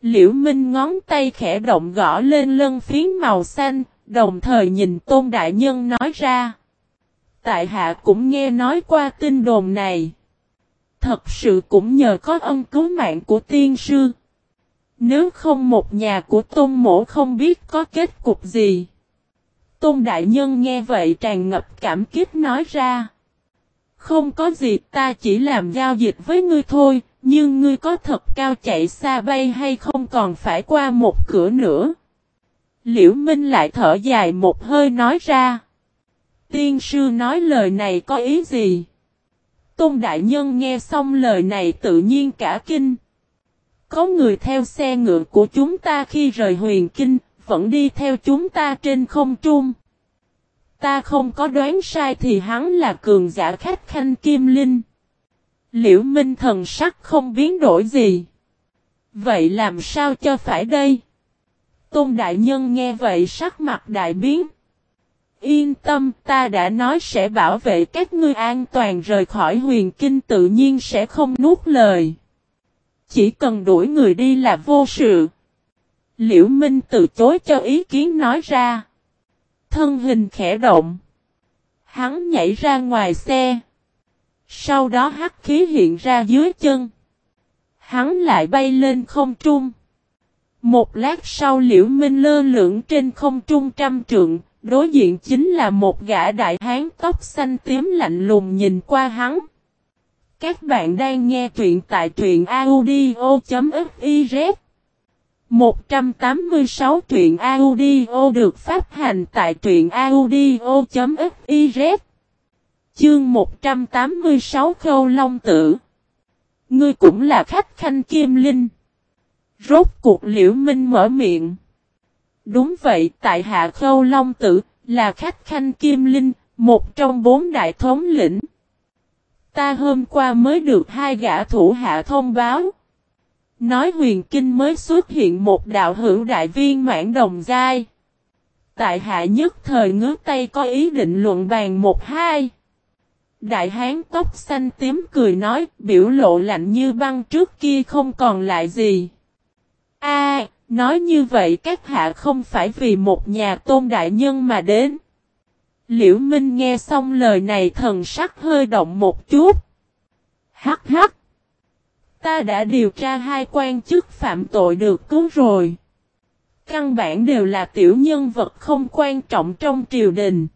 Liễu Minh ngón tay khẽ động gõ lên lân phiến màu xanh, đồng thời nhìn Tôn Đại Nhân nói ra. Tại hạ cũng nghe nói qua tin đồn này. Thật sự cũng nhờ có ân cứu mạng của tiên sư. Nếu không một nhà của Tôn mỗ không biết có kết cục gì. Tôn Đại Nhân nghe vậy tràn ngập cảm kích nói ra. Không có gì, ta chỉ làm giao dịch với ngươi thôi, nhưng ngươi có thật cao chạy xa bay hay không còn phải qua một cửa nữa. Liễu Minh lại thở dài một hơi nói ra. Tiên sư nói lời này có ý gì? Tôn Đại Nhân nghe xong lời này tự nhiên cả kinh. Có người theo xe ngựa của chúng ta khi rời Huyền Kinh, vẫn đi theo chúng ta trên không trung. Ta không có đoán sai thì hắn là cường giả khách khanh Kim Linh. Liễu Minh thần sắc không biến đổi gì. Vậy làm sao cho phải đây? Tôn Đại Nhân nghe vậy sắc mặt đại biến. Yên tâm, ta đã nói sẽ bảo vệ các ngươi an toàn rời khỏi Huyền Kinh, tự nhiên sẽ không nuốt lời. Chỉ cần đuổi người đi là vô sự. Liễu Minh từ chối cho ý kiến nói ra. Thân hình khẽ động. Hắn nhảy ra ngoài xe. Sau đó hắc khí hiện ra dưới chân. Hắn lại bay lên không trung. Một lát sau Liễu Minh lơ lửng trên không trung trăm trượng. Đối diện chính là một gã đại hán tóc xanh tím lạnh lùng nhìn qua hắn. Các bạn đang nghe truyện tại truyện audio.fiz 186 truyện audio được phát hành tại truyện audio.fiz. Chương 186 Khâu Long Tử. Ngươi cũng là khách khanh Kim Linh. Rốt cuộc Liễu Minh mở miệng. Đúng vậy, tại hạ Khâu Long Tử, là khách khanh Kim Linh, một trong 4 đại thống lĩnh. Ta hôm qua mới được 2 gã thủ hạ thông báo. Nói Huyền Kinh mới xuất hiện một đạo hữu đại viên mãn đồng giai. Tại hạ nhất thời ngứa tay có ý định luận bàn 1-2. Đại hán tóc xanh tím cười nói, biểu lộ lạnh như băng trước kia không còn lại gì. Nói như vậy các hạ không phải vì một nhà Tôn Đại Nhân mà đến. Liễu Minh nghe xong lời này thần sắc hơi động một chút. Hắc hắc. Ta đã điều tra 2 quan chức phạm tội được cứu rồi. Căn bản đều là tiểu nhân vật không quan trọng trong triều đình.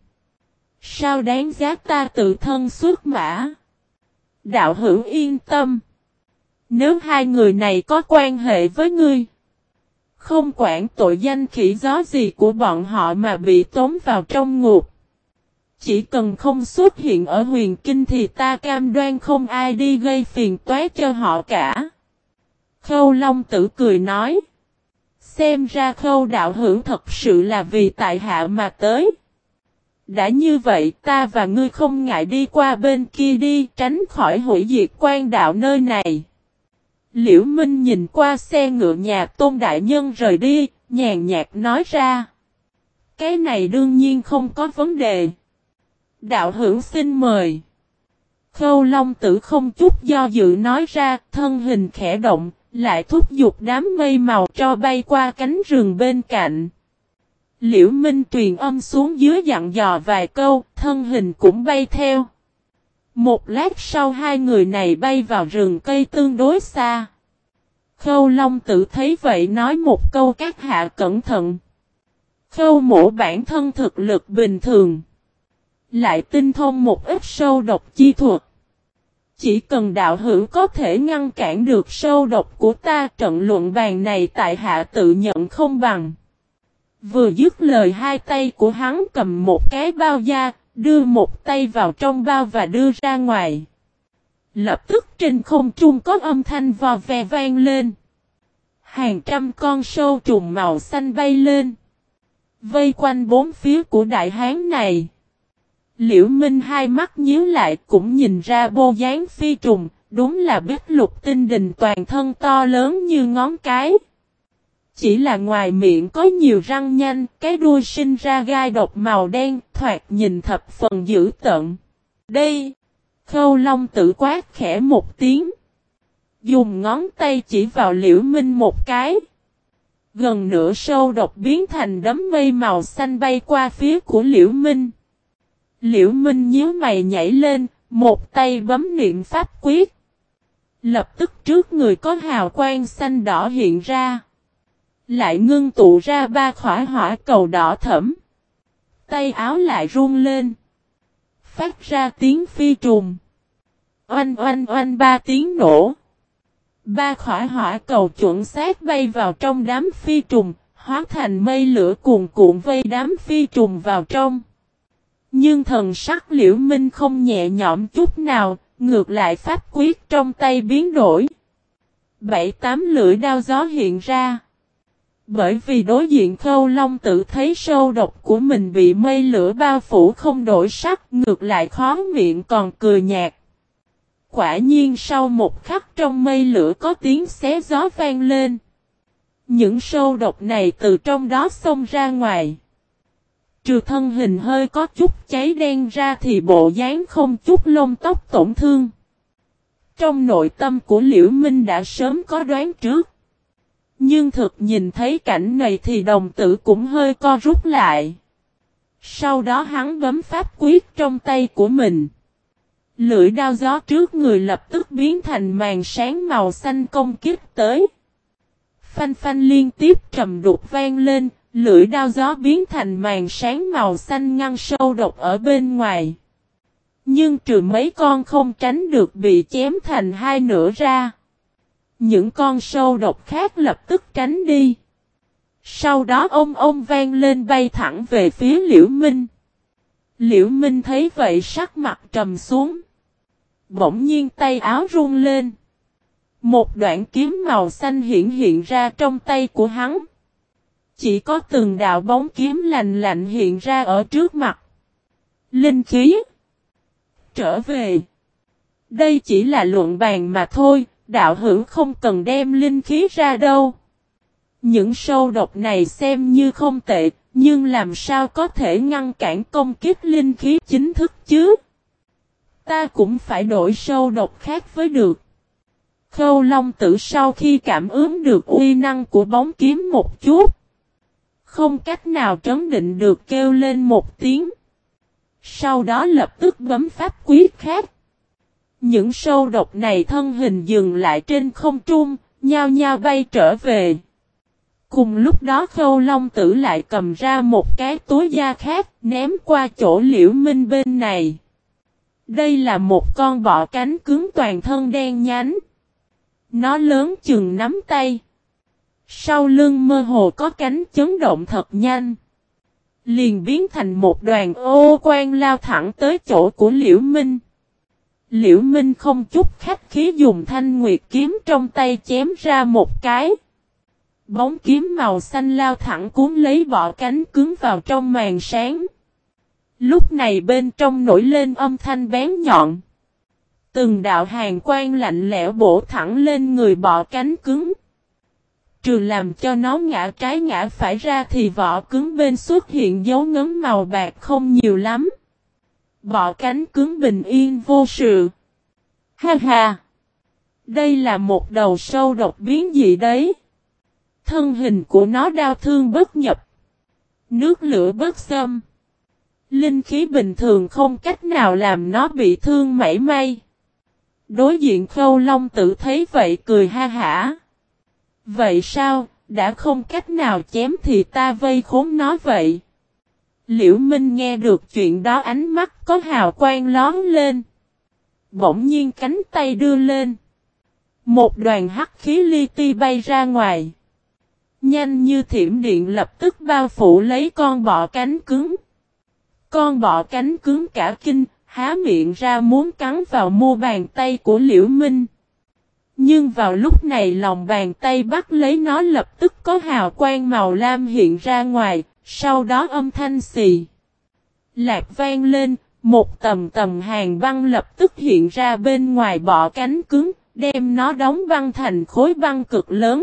Sao đáng giá ta tự thân xuất mã? Đạo hữu yên tâm. Nếu 2 người này có quan hệ với ngươi, không quản tội danh khỉ gió gì của bọn họ mà bị tống vào trong ngục. Chỉ cần không xuất hiện ở Huyền Kinh thì ta cam đoan không ai đi gây phiền toái cho họ cả. Khâu Long Tử cười nói. Xem ra Khâu đạo hữu thật sự là vì tại hạ mà tới. Đã như vậy ta và ngươi không ngại đi qua bên kia đi, tránh khỏi hủy diệt quan đạo nơi này. Liễu Minh nhìn qua xe ngựa nhà Tôn Đại Nhân rời đi, nhàn nhạt nói ra. Cái này đương nhiên không có vấn đề. Đạo hữu xin mời. Khâu Long Tử không chút do dự nói ra, thân hình khẽ động, lại thúc giục đám mây màu tro bay qua cánh rừng bên cạnh. Liễu Minh truyền âm xuống dưới dặn dò vài câu, thân hình cũng bay theo. Một lát sau 2 người này bay vào rừng cây tương đối xa. Khâu Long Tử thấy vậy nói một câu các hạ cẩn thận. Khâu mỗ bản thân thực lực bình thường. Lại tinh thông một ít sâu độc chi thuật. Chỉ cần đạo hữu có thể ngăn cản được sâu độc của ta, trận luận bàn này tại hạ tự nhận không bằng. Vừa dứt lời 2 tay của hắn cầm một cái bao da, đưa một tay vào trong bao và đưa ra ngoài. Lập tức trên không trung có âm thanh vò vè vang lên. Hàng trăm con sâu trùng màu xanh bay lên. Vây quanh 4 phía của đại hán này. Liễu Minh 2 mắt nhíu lại cũng nhìn ra bộ dáng phi trùng, đúng là Bích Lục Tinh Đình toàn thân to lớn như ngón cái. Chỉ là ngoài miệng có nhiều răng nhanh, cái đuôi sinh ra gai độc màu đen, thoạt nhìn thập phần dữ tợn. Đây! Khâu Long Tử quát khẽ một tiếng. Dùng ngón tay chỉ vào Liễu Minh một cái. Gần nửa sâu độc biến thành đám mây màu xanh bay qua phía của Liễu Minh. Liễu Minh nhíu mày nhảy lên, một tay bấm niệm pháp quyết. Lập tức trước người có hào quang xanh đỏ hiện ra. Lại ngưng tụ ra 3 khỏa hỏa cầu đỏ thẫm. Tay áo lại run lên. Phát ra tiếng phi trùng. Oanh oanh oanh 3 tiếng nổ. 3 khỏa hỏa cầu chuẩn xác bay vào trong đám phi trùng, hóa thành mây lửa cuồn cuộn vây đám phi trùng vào trong. Nhưng thần sắc Liễu Minh không nhẹ nhõm chút nào, ngược lại pháp quyết trong tay biến đổi. 7-8 lưỡi đao gió hiện ra. Bởi vì đối diện Khâu Long Tử thấy sâu độc của mình bị mây lửa bao phủ không đổi sắc, ngược lại khó miệng còn cười nhạt. Quả nhiên sau một khắc trong mây lửa có tiếng xé gió vang lên. Những sâu độc này từ trong đó xông ra ngoài. Trừ thân hình hơi có chút cháy đen ra thì bộ dáng không chút lông tóc tổn thương. Trong nội tâm của Liễu Minh đã sớm có đoán trước. Nhưng thực nhìn thấy cảnh này thì đồng tử cũng hơi co rút lại. Sau đó hắn bấm pháp quyết trong tay của mình. Lưỡi đao gió trước người lập tức biến thành màn sáng màu xanh công kích tới. Phanh phanh liên tiếp trầm đục vang lên, lưỡi đao gió biến thành màn sáng màu xanh ngăn sâu độc ở bên ngoài. Nhưng trừ mấy con không tránh được bị chém thành hai nửa ra. Những con sâu độc khác lập tức tránh đi. Sau đó ông vang lên bay thẳng về phía Liễu Minh. Liễu Minh thấy vậy sắc mặt trầm xuống. Bỗng nhiên tay áo run lên. Một đoạn kiếm màu xanh hiện ra trong tay của hắn. Chỉ có từng đạo bóng kiếm lạnh lạnh hiện ra ở trước mặt. Linh khí. Trở về. Đây chỉ là luận bàn mà thôi, đạo hữu không cần đem linh khí ra đâu. Những sâu độc này xem như không tệ, nhưng làm sao có thể ngăn cản công kích linh khí chính thức chứ? Ta cũng phải đổi sâu độc khác với được. Khâu Long Tử sau khi cảm ứng được uy năng của bóng kiếm một chút, không cách nào trấn định được kêu lên một tiếng. Sau đó lập tức bấm pháp quyết khác. Những sâu độc này thân hình dừng lại trên không trung, nhao nhao bay trở về. Cùng lúc đó Khâu Long Tử lại cầm ra một cái túi da khác, ném qua chỗ Liễu Minh bên này. Đây là một con bọ cánh cứng toàn thân đen nhánh. Nó lớn chừng nắm tay. Sau lưng mơ hồ có cánh chấn động thật nhanh. Liền biến thành một đoàn ô quang lao thẳng tới chỗ của Liễu Minh. Liễu Minh không chút khách khí dùng thanh nguyệt kiếm trong tay chém ra một cái. Bóng kiếm màu xanh lao thẳng cuốn lấy bọ cánh cứng vào trong màn sáng. Lúc này bên trong nổi lên âm thanh bén nhọn. Từng đạo hàn quang lạnh lẽo bổ thẳng lên người bọ cánh cứng. Trừ làm cho nó ngã trái ngã phải ra thì vỏ cứng bên xuất hiện dấu ngấn màu bạc không nhiều lắm. Bọ cánh cứng bình yên vô sự. Ha ha! Đây là một đầu sâu độc biến dị đấy. Thân hình của nó đao thương bất nhập. Nước lửa bất xâm. Linh khí bình thường không cách nào làm nó bị thương mảy may. Đối diện Khâu Long Tử thấy vậy cười ha hả. Vậy sao, đã không cách nào chém thì ta vây khốn nó vậy. Liễu Minh nghe được chuyện đó ánh mắt có hào quang lóm lên. Bỗng nhiên cánh tay đưa lên. Một đoàn hắc khí li ti bay ra ngoài. Nhanh như thiểm điện lập tức bao phủ lấy con bọ cánh cứng. Con bọ cánh cứng cả kinh, há miệng ra muốn cắn vào mu bàn tay của Liễu Minh. Nhưng vào lúc này lòng bàn tay bắt lấy nó lập tức có hào quang màu lam hiện ra ngoài, sau đó âm thanh xì lạc vang lên, một tầng tầng hàng băng lập tức hiện ra bên ngoài bọ cánh cứng, đem nó đóng băng thành khối băng cực lớn.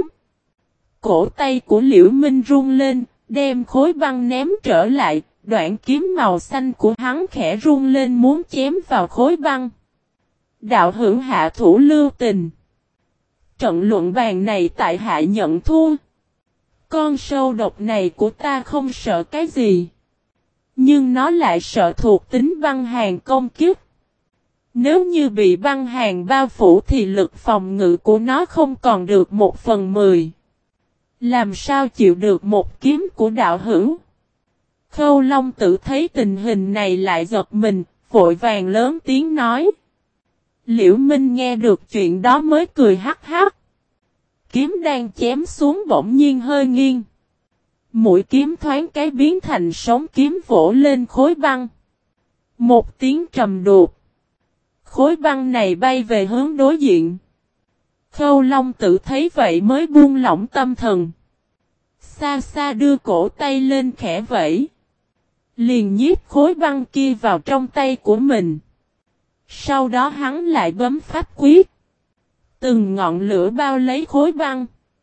Cổ tay của Liễu Minh run lên, đem khối băng ném trở lại, đoạn kiếm màu xanh của hắn khẽ run lên muốn chém vào khối băng. Đạo hữu hạ thủ lưu tình. Trận luận bàn này tại hạ nhận thua. Con sâu độc này của ta không sợ cái gì. Nhưng nó lại sợ thuộc tính băng hàn công kích. Nếu như bị băng hàn bao phủ thì lực phòng ngự của nó không còn được 1/10. Làm sao chịu được một kiếm của đạo hữu? Khâu Long Tử thấy tình hình này lại giật mình, vội vàng lớn tiếng nói. Liễu Minh nghe được chuyện đó mới cười hắc hắc. Kiếm đang chém xuống bỗng nhiên hơi nghiêng. Mũi kiếm thoáng cái biến thành sóng kiếm vỗ lên khối băng. Một tiếng trầm đục. Khối băng này bay về hướng đối diện. Khâu Long Tử thấy vậy mới buông lỏng tâm thần. Xa xa đưa cổ tay lên khẽ vẫy. Liền nhiếp khối băng kia vào trong tay của mình. Sau đó hắn lại bấm pháp quyết. Từng ngọn lửa bao lấy khối băng.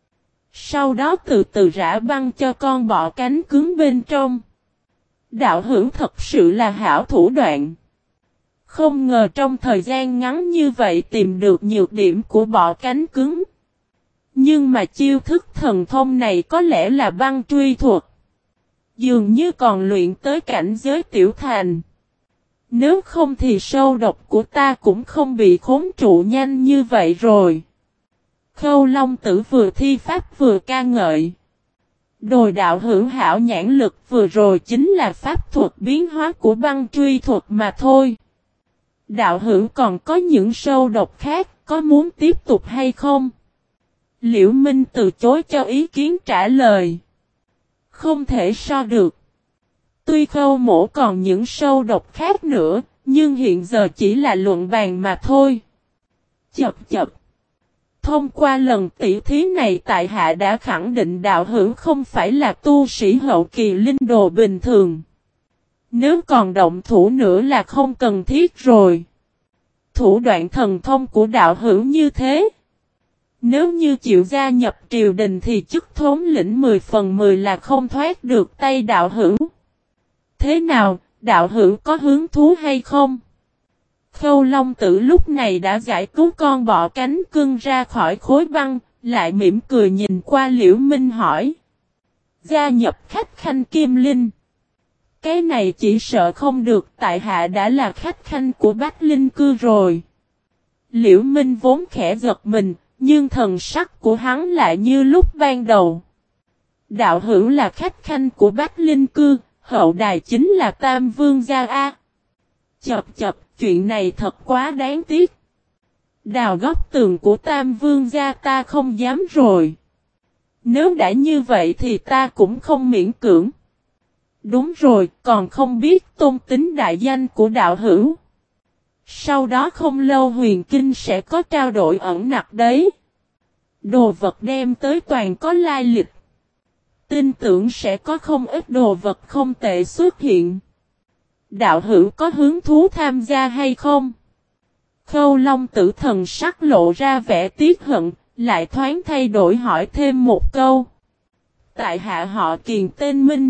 Sau đó từ từ rã băng cho con bọ cánh cứng bên trong. Đạo hữu thật sự là hảo thủ đoạn. Không ngờ trong thời gian ngắn như vậy tìm được nhược điểm của bọ cánh cứng. Nhưng mà chiêu thức thần thông này có lẽ là băng truy thuật. Dường như còn luyện tới cảnh giới tiểu thành. Nếu không thì sâu độc của ta cũng không bị khốn trụ nhanh như vậy rồi. Khâu Long Tử vừa thi pháp vừa ca ngợi. Đồi đạo hữu hảo nhãn lực vừa rồi chính là pháp thuật biến hóa của băng truy thuật mà thôi. Đạo hữu còn có những sâu độc khác, có muốn tiếp tục hay không? Liễu Minh từ chối cho ý kiến trả lời. Không thể so được. Tuy Khâu mỗ còn những sâu độc khác nữa, nhưng hiện giờ chỉ là luận bàn mà thôi. Chập chập. Thông qua lần tỉ thí này tại hạ đã khẳng định đạo hữu không phải là tu sĩ hậu kỳ linh đồ bình thường. Nếu còn động thủ nữa là không cần thiết rồi. Thủ đoạn thần thông của đạo hữu như thế. Nếu như chịu gia nhập triều đình thì chức thống lĩnh 10/10 là không thoát được tay đạo hữu. Thế nào, đạo hữu có hứng thú hay không? Khâu Long Tử lúc này đã giải cứu con bọ cánh cưng ra khỏi khối băng, lại mỉm cười nhìn qua Liễu Minh hỏi. Gia nhập khách khanh Kim Linh. Cái này chỉ sợ không được, tại hạ đã là khách khanh của Bách Linh Cư rồi. Liễu Minh vốn khẽ giật mình, nhưng thần sắc của hắn lại như lúc ban đầu. Đạo hữu là khách khanh của Bách Linh Cư, hậu đài chính là Tam Vương gia A. Chập chập, chuyện này thật quá đáng tiếc. Đào góc tường của Tam Vương gia ta không dám rồi. Nếu đã như vậy thì ta cũng không miễn cưỡng. Đúng rồi, còn không biết tôn tính đại danh của đạo hữu. Sau đó không lâu Huyền Kinh sẽ có trao đổi ẩn nặc đấy. Đồ vật đem tới toàn có lai lịch. Tin tưởng sẽ có không ít đồ vật không tệ xuất hiện. Đạo hữu có hứng thú tham gia hay không? Khâu Long Tử thần sắc lộ ra vẻ tiếc hận, lại thoáng thay đổi hỏi thêm một câu. Tại hạ họ Kiền tên Minh.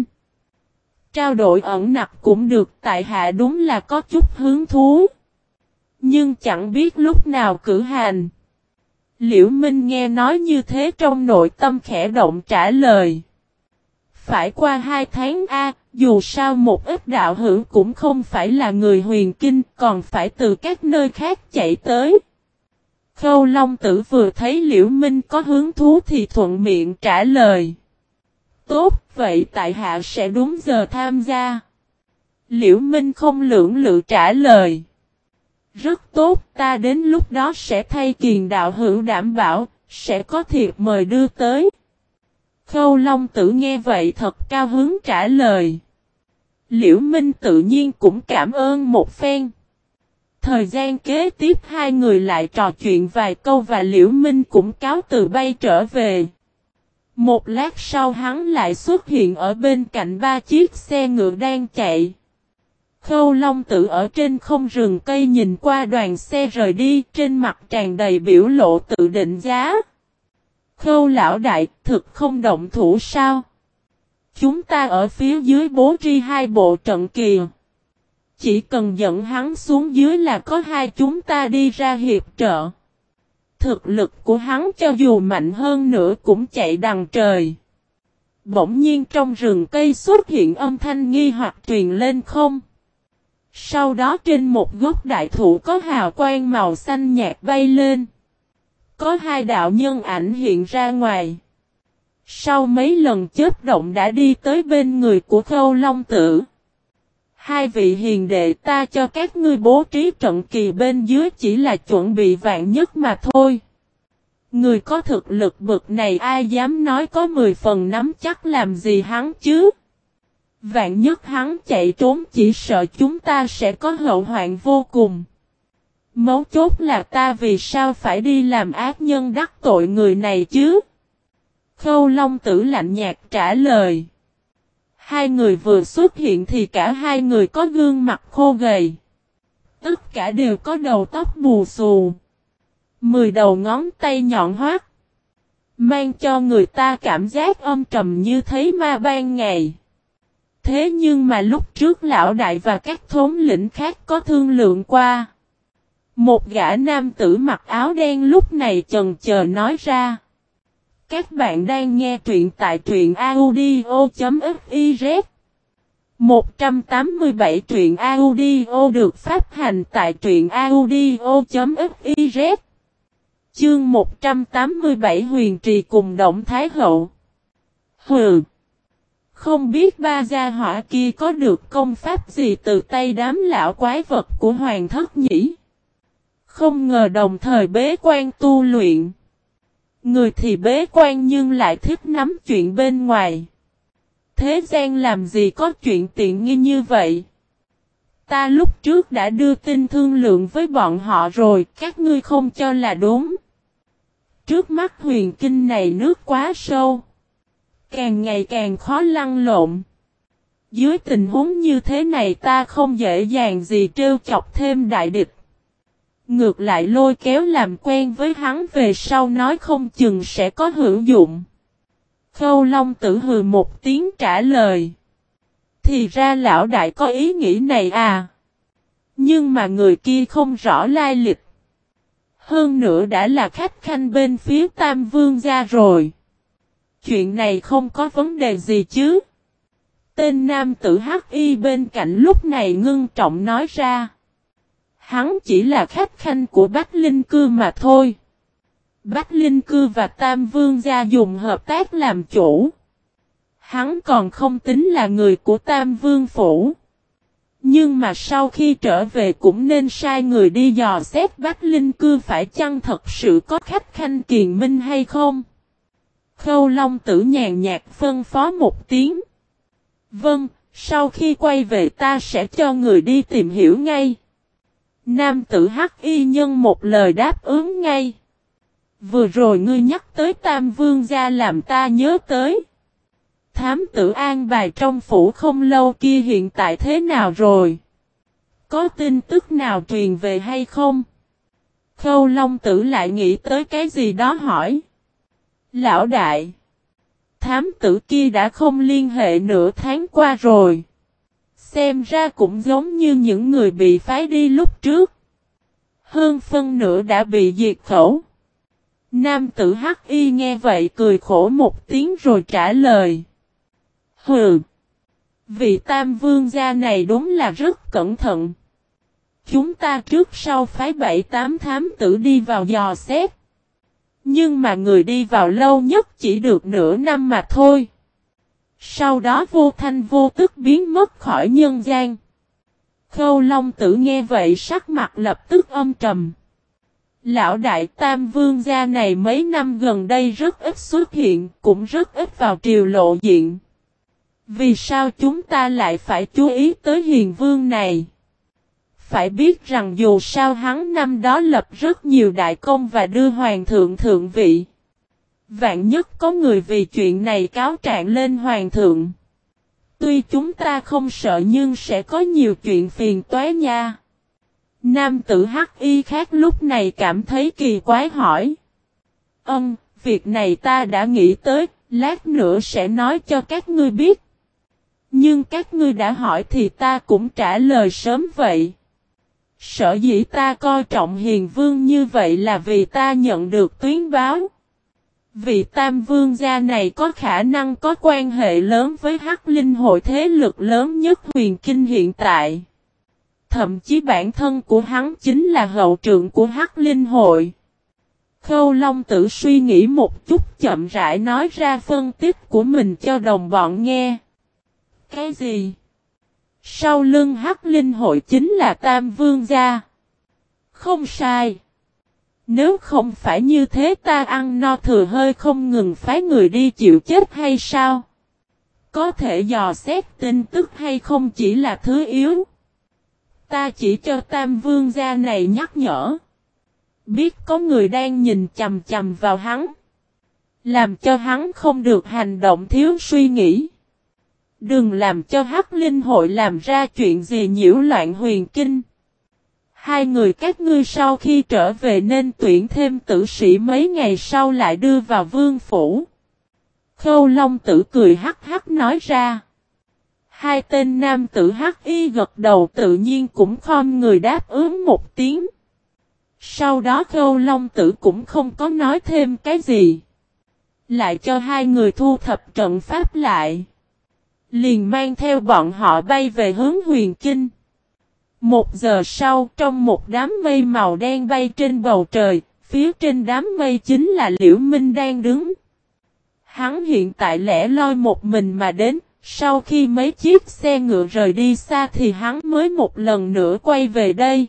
Trao đổi ẩn nặc cũng được, tại hạ đúng là có chút hứng thú. Nhưng chẳng biết lúc nào cử hành. Liễu Minh nghe nói như thế trong nội tâm khẽ động trả lời. Phải qua 2 tháng A, dù sao một ít đạo hữu cũng không phải là người Huyền Kinh, còn phải từ các nơi khác chạy tới. Khâu Long Tử vừa thấy Liễu Minh có hứng thú thì thuận miệng trả lời. Tốt, vậy tại hạ sẽ đúng giờ tham gia. Liễu Minh không lưỡng lự trả lời. Rất tốt, ta đến lúc đó sẽ thay Kiền đạo hữu đảm bảo, sẽ có thiệp mời đưa tới. Khâu Long Tử nghe vậy thật cao hứng trả lời. Liễu Minh tự nhiên cũng cảm ơn một phen. Thời gian kế tiếp hai người lại trò chuyện vài câu và Liễu Minh cũng cáo từ bay trở về. Một lát sau hắn lại xuất hiện ở bên cạnh 3 chiếc xe ngựa đang chạy. Khâu Long Tử ở trên không rừng cây nhìn qua đoàn xe rời đi, trên mặt tràn đầy biểu lộ tự định giá. Khâu lão đại, thực không động thủ sao? Chúng ta ở phía dưới bố trí 2 bộ trận kìa. Chỉ cần dẫn hắn xuống dưới là có 2 chúng ta đi ra hiệp trợ. Thực lực của hắn cho dù mạnh hơn nữa cũng chạy đằng trời. Bỗng nhiên trong rừng cây xuất hiện âm thanh nghi hoặc truyền lên không. Sau đó trên một gốc đại thụ có hào quang màu xanh nhạt bay lên. Có hai đạo nhân ảnh hiện ra ngoài. Sau mấy lần chớp động đã đi tới bên người của Khâu Long Tử. Hai vị hiền đệ, ta cho các ngươi bố trí trận kỳ bên dưới chỉ là chuẩn bị vạn nhất mà thôi. Người có thực lực bực này ai dám nói có 10 phần nắm chắc làm gì hắn chứ? Vạn nhất hắn chạy trốn chỉ sợ chúng ta sẽ có hậu hoạn vô cùng. Mấu chốt là ta vì sao phải đi làm ác nhân đắc tội người này chứ? Khâu Long Tử lạnh nhạt trả lời. Hai người vừa xuất hiện thì cả hai người có gương mặt khô gầy. Tất cả đều có đầu tóc bù xù. 10 đầu ngón tay nhọn hoắt. Mang cho người ta cảm giác âm trầm như thấy ma ban ngày. Thế nhưng mà lúc trước lão đại và các thống lĩnh khác có thương lượng qua. Một gã nam tử mặc áo đen lúc này chần chờ nói ra. Các bạn đang nghe truyện tại truyện audio.fiz 187 truyện audio được phát hành tại truyện audio.fiz Chương 187 Huyền Trì cùng Động Thái Hậu. Hừ! Không biết ba gia hỏa kia có được công pháp gì từ tay đám lão quái vật của Hoàng Thất nhỉ? Không ngờ đồng thời bế quan tu luyện. Người thì bế quan nhưng lại thích nắm chuyện bên ngoài. Thế gian làm gì có chuyện tiện nghi như vậy? Ta lúc trước đã đưa tin thương lượng với bọn họ rồi, các ngươi không cho là đúng. Trước mắt huyền kinh này nước quá sâu. Càng ngày càng khó lăn lộn. Dưới tình huống như thế này ta không dễ dàng gì trêu chọc thêm đại địch. Ngược lại lôi kéo làm quen với hắn về sau nói không chừng sẽ có hữu dụng. Khâu Long Tử hừ một tiếng trả lời. Thì ra lão đại có ý nghĩ này à. Nhưng mà người kia không rõ lai lịch. Hơn nữa đã là khách khanh bên phía Tam Vương gia rồi. Chuyện này không có vấn đề gì chứ. Tên nam tử hắc y bên cạnh lúc này ngưng trọng nói ra. Hắn chỉ là khách khanh của Bách Linh Cư mà thôi. Bách Linh Cư và Tam Vương gia dùng hợp tác làm chủ. Hắn còn không tính là người của Tam Vương Phủ. Nhưng mà sau khi trở về cũng nên sai người đi dò xét Bách Linh Cư phải chăng thật sự có khách khanh kiền minh hay không. Khâu Long Tử nhàn nhạt phân phó một tiếng. Vâng, sau khi quay về ta sẽ cho người đi tìm hiểu ngay. Nam tử hắc y nhân một lời đáp ứng ngay. Vừa rồi ngươi nhắc tới Tam Vương gia làm ta nhớ tới. Thám tử an bài trong phủ không lâu kia hiện tại thế nào rồi? Có tin tức nào truyền về hay không? Khâu Long Tử lại nghĩ tới cái gì đó hỏi. Lão đại! Thám tử kia đã không liên hệ nửa tháng qua rồi. Xem ra cũng giống như những người bị phái đi lúc trước. Hơn phân nửa đã bị diệt khẩu. Nam tử hắc y nghe vậy cười khổ một tiếng rồi trả lời. Hừ! Vị Tam Vương gia này đúng là rất cẩn thận. Chúng ta trước sau phái 7-8 thám tử đi vào dò xét. Nhưng mà người đi vào lâu nhất chỉ được nửa năm mà thôi. Sau đó vô thanh vô tức biến mất khỏi nhân gian. Khâu Long Tử nghe vậy sắc mặt lập tức âm trầm. Lão đại Tam Vương gia này mấy năm gần đây rất ít xuất hiện, cũng rất ít vào triều lộ diện. Vì sao chúng ta lại phải chú ý tới Hiền Vương này? Phải biết rằng dù sao hắn năm đó lập rất nhiều đại công và đưa hoàng thượng thượng vị. Vạn nhất có người vì chuyện này cáo trạng lên hoàng thượng. Tuy chúng ta không sợ nhưng sẽ có nhiều chuyện phiền toái nha. Nam tử hắc y khác lúc này cảm thấy kỳ quái hỏi. Việc này ta đã nghĩ tới, lát nữa sẽ nói cho các ngươi biết. Nhưng các ngươi đã hỏi thì ta cũng trả lời sớm vậy. Sở dĩ ta coi trọng Hiền Vương như vậy là vì ta nhận được tuyến báo. Vị Tam Vương gia này có khả năng có quan hệ lớn với Hắc Linh hội thế lực lớn nhất huyền kinh hiện tại. Thậm chí bản thân của hắn chính là hậu trượng của Hắc Linh hội. Khâu Long Tử suy nghĩ một chút chậm rãi nói ra phân tích của mình cho đồng bọn nghe. Cái gì? Sau lưng Hắc Linh hội chính là Tam Vương gia. Không sai. Nếu không phải như thế ta ăn no thừa hơi không ngừng phái người đi chịu chết hay sao? Có thể dò xét tin tức hay không chỉ là thứ yếu. Ta chỉ cho Tam Vương gia này nhắc nhở. Biết có người đang nhìn chằm chằm vào hắn. Làm cho hắn không được hành động thiếu suy nghĩ. Đừng làm cho Hắc Linh hội làm ra chuyện gì nhiễu loạn huyền kinh. Hai người các ngươi sau khi trở về nên tuyển thêm tử sĩ mấy ngày sau lại đưa vào vương phủ. Khâu Long Tử cười hắc hắc nói ra. Hai tên nam tử hắc y gật đầu tự nhiên cũng khom người đáp ứng một tiếng. Sau đó Khâu Long Tử cũng không có nói thêm cái gì. Lại cho hai người thu thập trận pháp lại. Liền mang theo bọn họ bay về hướng huyền kinh. 1 giờ sau trong một đám mây màu đen bay trên bầu trời, phía trên đám mây chính là Liễu Minh đang đứng. Hắn hiện tại lẻ loi một mình mà đến, sau khi mấy chiếc xe ngựa rời đi xa thì hắn mới một lần nữa quay về đây.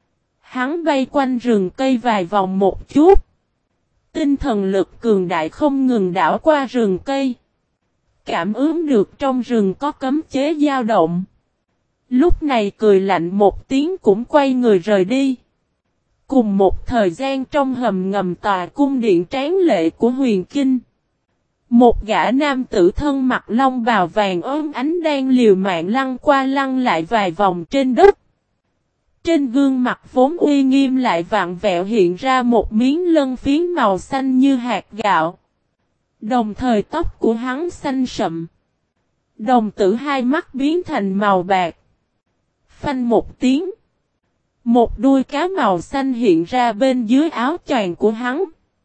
Hắn bay quanh rừng cây vài vòng một chút. Tinh thần lực cường đại không ngừng đảo qua rừng cây. Cảm ứng được trong rừng có cấm chế dao động. Lúc này cười lạnh một tiếng cũng quay người rời đi. Cùng một thời gian trong hầm ngầm tòa cung điện tráng lệ của huyền kinh. Một gã nam tử thân mặc long bào vàng ốm ánh đang liều mạng lăn qua lăn lại vài vòng trên đất. Trên gương mặt vốn uy nghiêm lại vặn vẹo hiện ra một miếng lân phiến màu xanh như hạt gạo. Đồng thời tóc của hắn xanh sậm. Đồng tử hai mắt biến thành màu bạc. Phanh một tiếng. Một đuôi cá màu xanh hiện ra bên dưới áo choàng của hắn.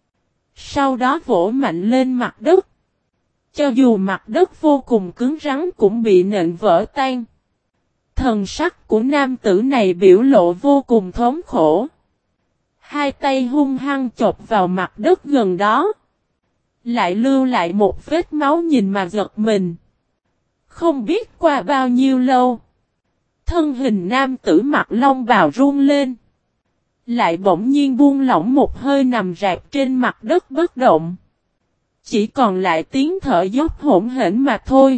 Sau đó vỗ mạnh lên mặt đất. Cho dù mặt đất vô cùng cứng rắn cũng bị nện vỡ tan. Thần sắc của nam tử này biểu lộ vô cùng thống khổ. Hai tay hung hăng chộp vào mặt đất gần đó. Lại lưu lại một vết máu nhìn mà giật mình. Không biết qua bao nhiêu lâu. Thân hình nam tử mặc long bào run lên. Lại bỗng nhiên buông lỏng một hơi nằm rạp trên mặt đất bất động. Chỉ còn lại tiếng thở dốc hỗn hển mà thôi.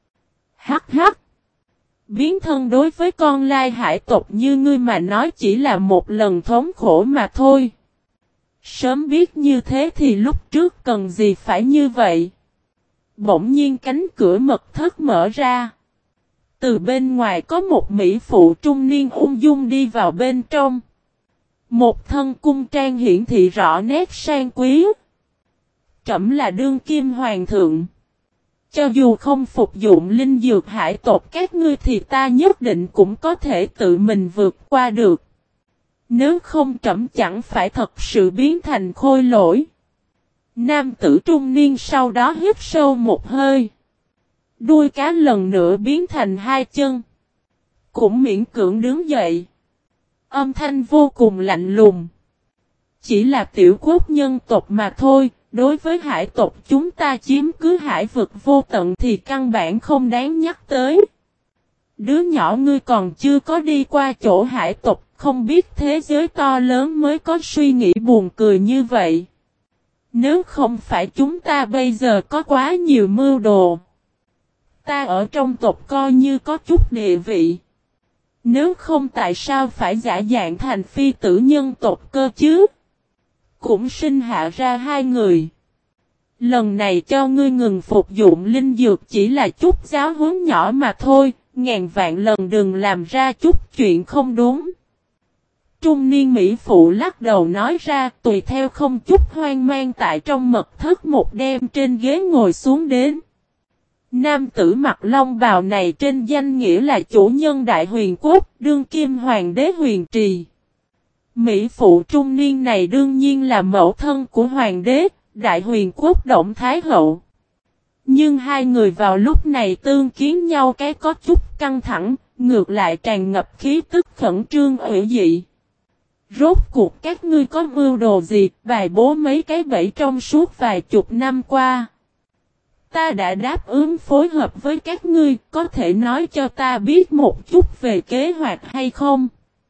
Hắc hắc. Biến thân đối với con lai hải tộc như ngươi mà nói chỉ là một lần thống khổ mà thôi. Sớm biết như thế thì lúc trước cần gì phải như vậy. Bỗng nhiên cánh cửa mật thất mở ra. Từ bên ngoài có một mỹ phụ trung niên ung dung đi vào bên trong. Một thân cung trang hiển thị rõ nét sang quý. Trẫm là đương kim hoàng thượng. Cho dù không phục dụng linh dược hải tộc các ngươi thì ta nhất định cũng có thể tự mình vượt qua được. Nếu không trẫm chẳng phải thật sự biến thành khôi lỗi. Nam tử trung niên sau đó hít sâu một hơi. Đuôi cá lần nữa biến thành hai chân. Cũng miễn cưỡng đứng dậy. Âm thanh vô cùng lạnh lùng. Chỉ là tiểu quốc nhân tộc mà thôi. Đối với hải tộc chúng ta chiếm cứ hải vực vô tận thì căn bản không đáng nhắc tới. Đứa nhỏ ngươi còn chưa có đi qua chỗ hải tộc, không biết thế giới to lớn mới có suy nghĩ buồn cười như vậy. Nếu không phải chúng ta bây giờ có quá nhiều mưu đồ. Ta ở trong tộc coi như có chút địa vị. Nếu không tại sao phải giả dạng thành phi tử nhân tộc cơ chứ? Cũng sinh hạ ra hai người. Lần này cho ngươi ngừng phục dụng linh dược chỉ là chút giáo huấn nhỏ mà thôi, ngàn vạn lần đừng làm ra chút chuyện không đúng. Trung niên mỹ phụ lắc đầu nói ra tùy theo không chút hoang mang tại trong mật thất một đêm trên ghế ngồi xuống đến. Nam tử mặc long bào này trên danh nghĩa là chủ nhân đại huyền quốc, đương kim hoàng đế huyền trì. Mỹ phụ trung niên này đương nhiên là mẫu thân của hoàng đế, Đại Huyền Quốc Động Thái Hậu. Nhưng hai người vào lúc này tương kiến nhau cái có chút căng thẳng, ngược lại tràn ngập khí tức khẩn trương ủy dị. Rốt cuộc các ngươi có mưu đồ gì, bài bố mấy cái bẫy trong suốt vài chục năm qua. Ta đã đáp ứng phối hợp với các ngươi, có thể nói cho ta biết một chút về kế hoạch hay không?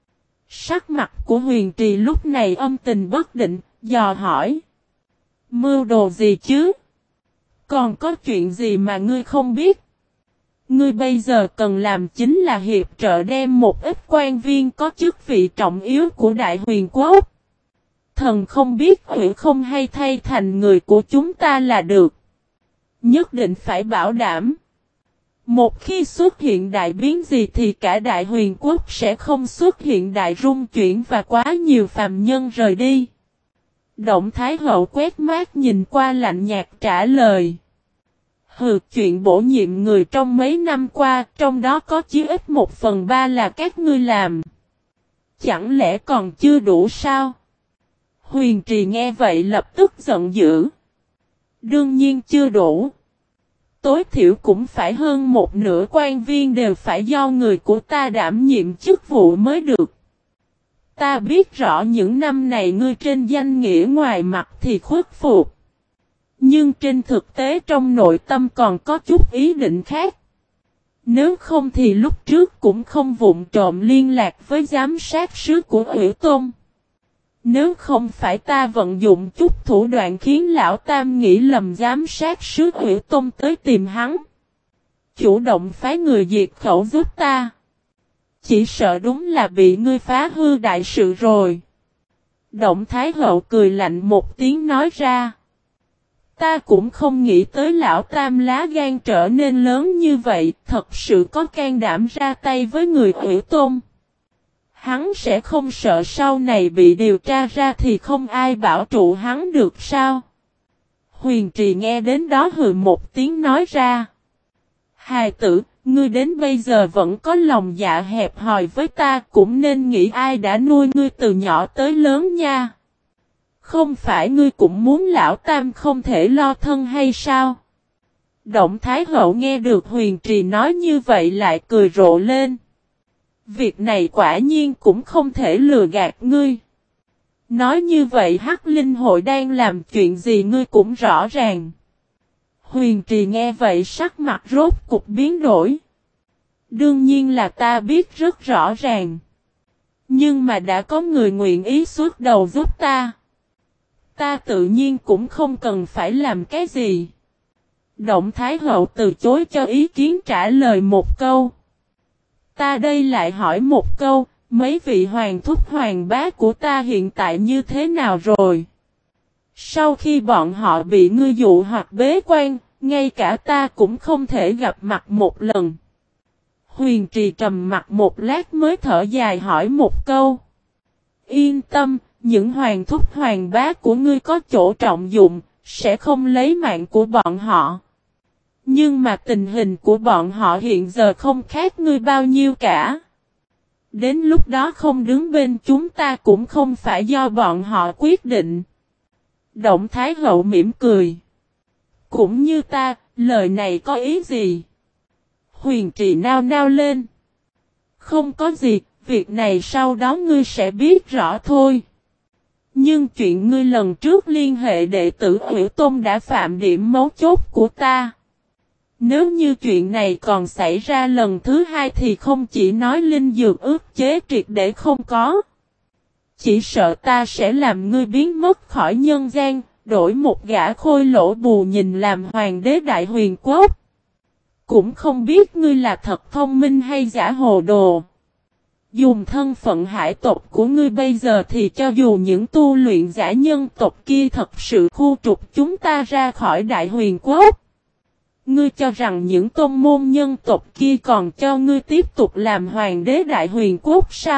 Sắc mặt của Huyền Trì lúc này âm tình bất định, dò hỏi. Mưu đồ gì chứ? Còn có chuyện gì mà ngươi không biết? Ngươi bây giờ cần làm chính là hiệp trợ đem một ít quan viên có chức vị trọng yếu của Đại Huyền Quốc. Thần không biết hủy không hay thay thành người của chúng ta là được. Nhất định phải bảo đảm. Một khi xuất hiện đại biến gì thì cả Đại Huyền Quốc sẽ không xuất hiện đại rung chuyển và quá nhiều phàm nhân rời đi. Động Thái Hậu quét mắt nhìn qua lạnh nhạt trả lời. Hừ, chuyện bổ nhiệm người trong mấy năm qua, trong đó có chí ít 1/3 là các ngươi làm. Chẳng lẽ còn chưa đủ sao? Huyền Trì nghe vậy lập tức giận dữ. Đương nhiên chưa đủ. Tối thiểu cũng phải hơn một nửa quan viên đều phải do người của ta đảm nhiệm chức vụ mới được. Ta biết rõ những năm này ngươi trên danh nghĩa ngoài mặt thì khuất phục. Nhưng trên thực tế trong nội tâm còn có chút ý định khác. Nếu không thì lúc trước cũng không vụng trộm liên lạc với giám sát sứ của Ủy Tôn. Nếu không phải ta vận dụng chút thủ đoạn khiến lão tam nghĩ lầm giám sát sứ Ủy Tôn tới tìm hắn. Chủ động phái người diệt khẩu giúp ta. Chỉ sợ đúng là bị ngươi phá hư đại sự rồi. Động Thái Hậu cười lạnh một tiếng nói ra. Ta cũng không nghĩ tới lão tam lá gan trở nên lớn như vậy, thật sự có can đảm ra tay với người Ủy Tôn. Hắn sẽ không sợ sau này bị điều tra ra thì không ai bảo trụ hắn được sao? Huyền Trì nghe đến đó hừ một tiếng nói ra. Hài tử, ngươi đến bây giờ vẫn có lòng dạ hẹp hòi với ta, cũng nên nghĩ ai đã nuôi ngươi từ nhỏ tới lớn nha. Không phải ngươi cũng muốn lão tam không thể lo thân hay sao? Động Thái Hậu nghe được Huyền Trì nói như vậy lại cười rộ lên. Việc này quả nhiên cũng không thể lừa gạt ngươi. Nói như vậy Hắc Linh Hội đang làm chuyện gì ngươi cũng rõ ràng. Huyền Trì nghe vậy sắc mặt rốt cục biến đổi. Đương nhiên là ta biết rất rõ ràng. Nhưng mà đã có người nguyện ý xuất đầu giúp ta. Ta tự nhiên cũng không cần phải làm cái gì. Động Thái Hậu từ chối cho ý kiến trả lời một câu. Ta đây lại hỏi một câu, mấy vị hoàng thúc hoàng bá của ta hiện tại như thế nào rồi? Sau khi bọn họ bị ngươi dụ hoặc bế quan, ngay cả ta cũng không thể gặp mặt một lần. Huyền Trì trầm mặt một lát mới thở dài hỏi một câu. Yên tâm, những hoàng thúc hoàng bá của ngươi có chỗ trọng dụng, sẽ không lấy mạng của bọn họ. Nhưng mà tình hình của bọn họ hiện giờ không khác ngươi bao nhiêu cả. Đến lúc đó không đứng bên chúng ta cũng không phải do bọn họ quyết định. Động Thái Hậu mỉm cười. Cũng như ta, lời này có ý gì? Huyền Trì nao nao lên. Không có gì, việc này sau đó ngươi sẽ biết rõ thôi. Nhưng chuyện ngươi lần trước liên hệ đệ tử Ủy Tôn đã phạm điểm mấu chốt của ta. Nếu như chuyện này còn xảy ra lần thứ hai thì không chỉ nói linh dược ức chế triệt để không có. Chỉ sợ ta sẽ làm ngươi biến mất khỏi nhân gian, đổi một gã khôi lỗ bù nhìn làm hoàng đế Đại Huyền Quốc. Cũng không biết ngươi là thật thông minh hay giả hồ đồ. Dùng thân phận hải tộc của ngươi bây giờ thì cho dù những tu luyện giả nhân tộc kia thật sự khu trục chúng ta ra khỏi Đại Huyền Quốc. Ngươi cho rằng những tôn môn nhân tộc kia còn cho ngươi tiếp tục làm hoàng đế Đại Huyền Quốc sao?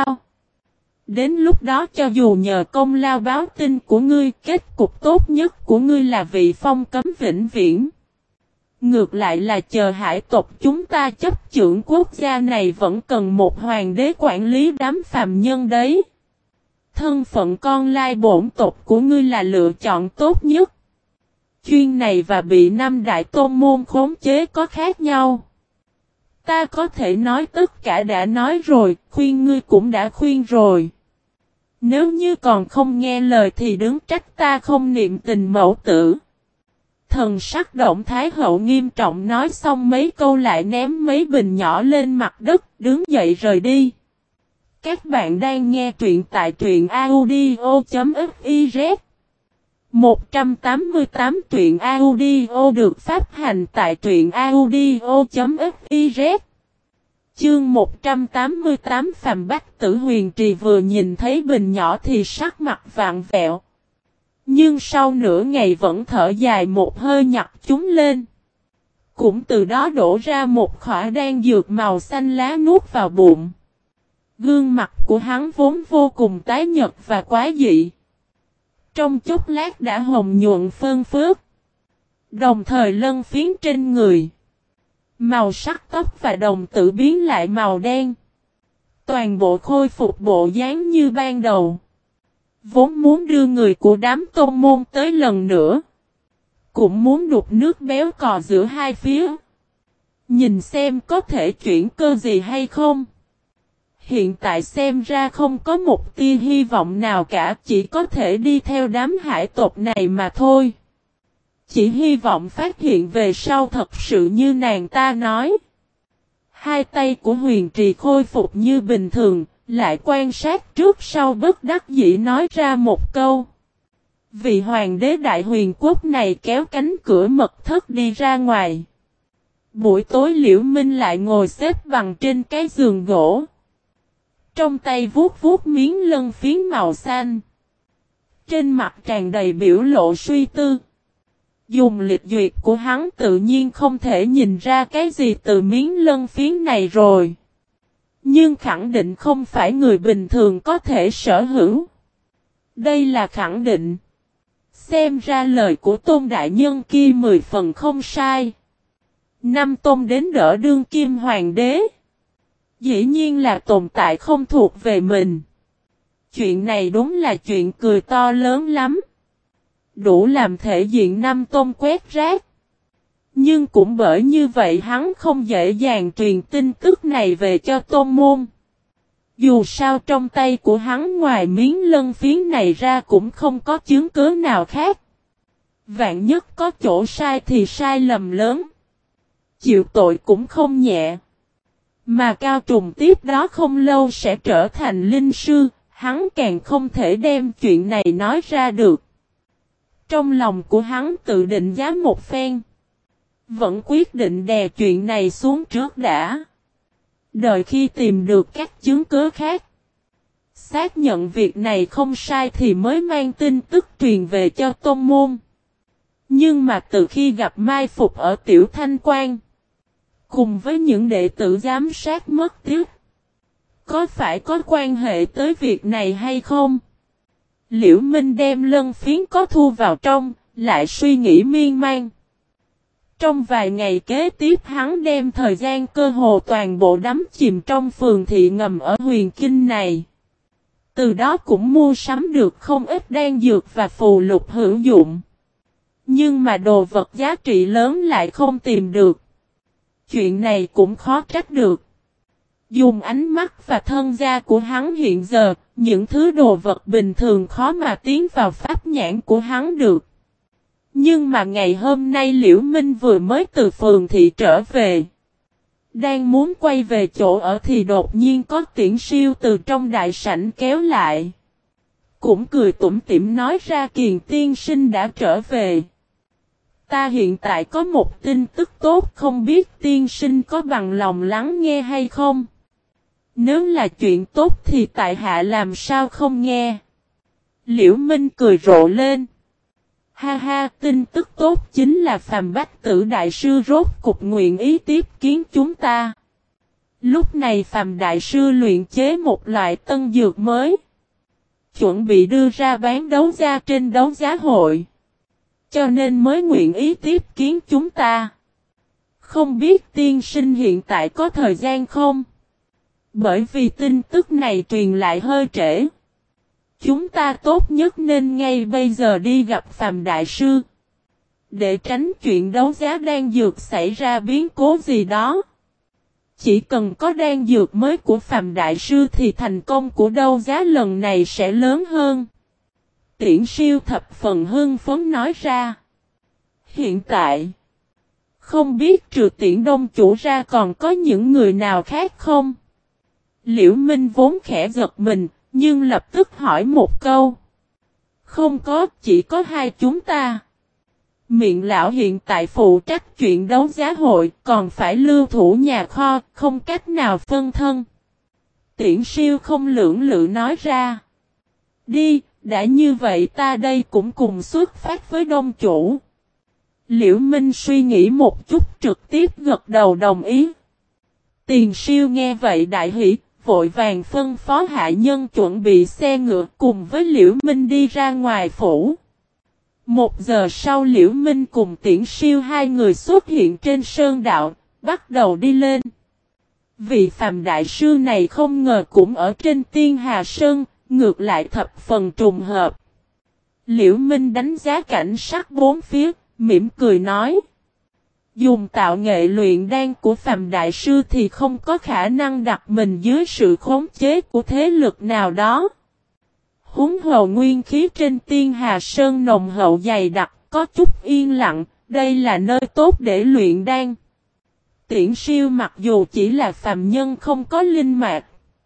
Đến lúc đó cho dù nhờ công lao báo tin của ngươi, kết cục tốt nhất của ngươi là vị phong cấm vĩnh viễn. Ngược lại là chờ hải tộc chúng ta chấp chưởng quốc gia này vẫn cần một hoàng đế quản lý đám phàm nhân đấy. Thân phận con lai bổn tộc của ngươi là lựa chọn tốt nhất. chuyên này và bị năm đại tôn môn khống chế có khác nhau. Ta có thể nói tất cả đã nói rồi, khuyên ngươi cũng đã khuyên rồi. Nếu như còn không nghe lời thì đứng trách ta không niệm tình mẫu tử. Thần sắc Động Thái Hậu nghiêm trọng nói xong mấy câu lại ném mấy bình nhỏ lên mặt đất, đứng dậy rời đi. Các bạn đang nghe truyện tại truyện audio.fiz 188 truyện audio được phát hành tại truyện audio.fiz. Chương 188 Phàm Bách Tử Huyền Trì vừa nhìn thấy bình nhỏ thì sắc mặt vạn vẹo. Nhưng sau nửa ngày vẫn thở dài một hơi nhặt chúng lên. Cũng từ đó đổ ra một khỏa đan dược màu xanh lá nuốt vào bụng. Gương mặt của hắn vốn vô cùng tái nhợt và quá dị. Trong chốc lát đã hồng nhuận phơn phớt. Đồng thời lân phiến trên người. Màu sắc tóc và đồng tử biến lại màu đen. Toàn bộ khôi phục bộ dáng như ban đầu. Vốn muốn đưa người của đám tôn môn tới lần nữa. Cũng muốn đục nước béo cò giữa hai phía. Nhìn xem có thể chuyển cơ gì hay không. Hiện tại xem ra không có một tia hy vọng nào cả, chỉ có thể đi theo đám hải tộc này mà thôi. Chỉ hy vọng phát hiện về sau thật sự như nàng ta nói. Hai tay của Huyền Trì khôi phục như bình thường, lại quan sát trước sau bất đắc dĩ nói ra một câu. Vị hoàng đế đại huyền quốc này kéo cánh cửa mật thất đi ra ngoài. Buổi tối Liễu Minh lại ngồi xếp bằng trên cái giường gỗ. Trong tay vuốt vuốt miếng lân phiến màu xanh. Trên mặt tràn đầy biểu lộ suy tư. Dùng lịch duyệt của hắn tự nhiên không thể nhìn ra cái gì từ miếng lân phiến này rồi. Nhưng khẳng định không phải người bình thường có thể sở hữu. Đây là khẳng định. Xem ra lời của Tôn Đại Nhân kia 10 phần không sai. Năm Tôn đến đỡ đương kim hoàng đế. Dĩ nhiên là tồn tại không thuộc về mình. Chuyện này đúng là chuyện cười to lớn lắm. Đủ làm thể diện Năm Tôn quét rác. Nhưng cũng bởi như vậy hắn không dễ dàng truyền tin tức này về cho tôn môn. Dù sao trong tay của hắn ngoài miếng lân phiến này ra cũng không có chứng cứ nào khác. Vạn nhất có chỗ sai thì sai lầm lớn. Chịu tội cũng không nhẹ. Mà Cao Trùng tiếp đó không lâu sẽ trở thành linh sư, hắn càng không thể đem chuyện này nói ra được. Trong lòng của hắn tự định giá một phen. Vẫn quyết định đè chuyện này xuống trước đã. Đợi khi tìm được các chứng cứ khác. Xác nhận việc này không sai thì mới mang tin tức truyền về cho tôn môn. Nhưng mà từ khi gặp mai phục ở Tiểu Thanh Quan. Cùng với những đệ tử giám sát mất tiếc. Có phải có quan hệ tới việc này hay không? Liễu Minh đem lân phiến có thu vào trong, lại suy nghĩ miên man. Trong vài ngày kế tiếp hắn đem thời gian cơ hồ toàn bộ đắm chìm trong phường thị ngầm ở Huyền Kinh này. Từ đó cũng mua sắm được không ít đan dược và phù lục hữu dụng. Nhưng mà đồ vật giá trị lớn lại không tìm được. Chuyện này cũng khó trách được. Dùng ánh mắt và thân gia của hắn hiện giờ, những thứ đồ vật bình thường khó mà tiến vào pháp nhãn của hắn được. Nhưng mà ngày hôm nay Liễu Minh vừa mới từ phường thị trở về. Đang muốn quay về chỗ ở thì đột nhiên có Tiễn Siêu từ trong đại sảnh kéo lại. Cũng cười tủm tỉm nói ra Kiền tiên sinh đã trở về. Ta hiện tại có một tin tức tốt không biết tiên sinh có bằng lòng lắng nghe hay không? Nếu là chuyện tốt thì tại hạ làm sao không nghe? Liễu Minh cười rộ lên. Ha ha, tin tức tốt chính là Phàm Bách Tử Đại Sư rốt cục nguyện ý tiếp kiến chúng ta. Lúc này Phàm Đại Sư luyện chế một loại tân dược mới. Chuẩn bị đưa ra bán đấu giá trên đấu giá hội. Cho nên mới nguyện ý tiếp kiến chúng ta. Không biết tiên sinh hiện tại có thời gian không? Bởi vì tin tức này truyền lại hơi trễ. Chúng ta tốt nhất nên ngay bây giờ đi gặp Phàm Đại Sư. Để tránh chuyện đấu giá đan dược xảy ra biến cố gì đó. Chỉ cần có đan dược mới của Phàm Đại Sư thì thành công của đấu giá lần này sẽ lớn hơn. Tiễn Siêu thập phần hưng phấn nói ra. Hiện tại, không biết trừ Tiễn Đông chủ ra còn có những người nào khác không? Liễu Minh vốn khẽ giật mình, nhưng lập tức hỏi một câu. Không có, chỉ có hai chúng ta. Miệng lão hiện tại phụ trách chuyện đấu giá hội, còn phải lưu thủ nhà kho, không cách nào phân thân. Tiễn Siêu không lưỡng lự nói ra. Đi, đã như vậy ta đây cũng cùng xuất phát với Đông chủ. Liễu Minh suy nghĩ một chút trực tiếp gật đầu đồng ý. Tiền Siêu nghe vậy đại hỉ, vội vàng phân phó hạ nhân chuẩn bị xe ngựa cùng với Liễu Minh đi ra ngoài phủ. 1 giờ sau Liễu Minh cùng Tiễn Siêu hai người xuất hiện trên sơn đạo, bắt đầu đi lên. Vị Phàm Đại Sư này không ngờ cũng ở trên Tiên Hà Sơn, ngược lại thập phần trùng hợp. Liễu Minh đánh giá cảnh sắc bốn phía, mỉm cười nói. Dùng tạo nghệ luyện đan của Phàm Đại Sư thì không có khả năng đặt mình dưới sự khống chế của thế lực nào đó. Húng hồ nguyên khí trên Tiên Hà Sơn nồng hậu dày đặc, có chút yên lặng, đây là nơi tốt để luyện đan. Tiễn Siêu mặc dù chỉ là phàm nhân không có linh mạch,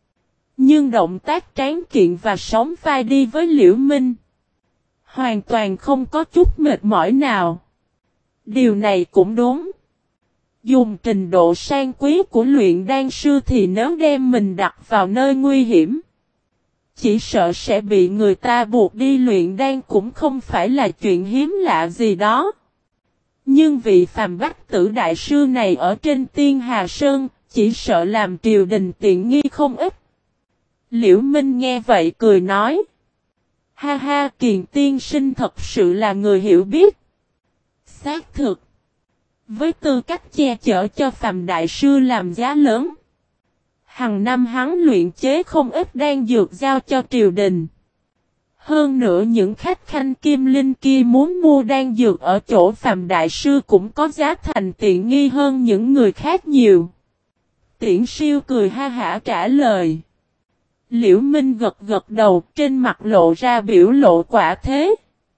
nhưng động tác tráng kiện và sóng vai đi với Liễu Minh, hoàn toàn không có chút mệt mỏi nào. Điều này cũng đúng. Dùng trình độ sang quý của luyện đan sư thì nếu đem mình đặt vào nơi nguy hiểm, chỉ sợ sẽ bị người ta buộc đi luyện đan cũng không phải là chuyện hiếm lạ gì đó. Nhưng vị Phàm Bách Tử Đại Sư này ở trên Tiên Hà Sơn, chỉ sợ làm triều đình tiện nghi không ít. Liễu Minh nghe vậy cười nói. Ha ha, Kiền tiên sinh thật sự là người hiểu biết. Xác thực. Với tư cách che chở cho Phàm Đại Sư làm giá lớn, hàng năm hắn luyện chế không ít đan dược giao cho triều đình. Hơn nữa những khách khanh kim linh kia muốn mua đan dược ở chỗ Phàm Đại Sư cũng có giá thành tiện nghi hơn những người khác nhiều. Tiễn Siêu cười ha hả trả lời. Liễu Minh gật gật đầu, trên mặt lộ ra biểu lộ quả thế.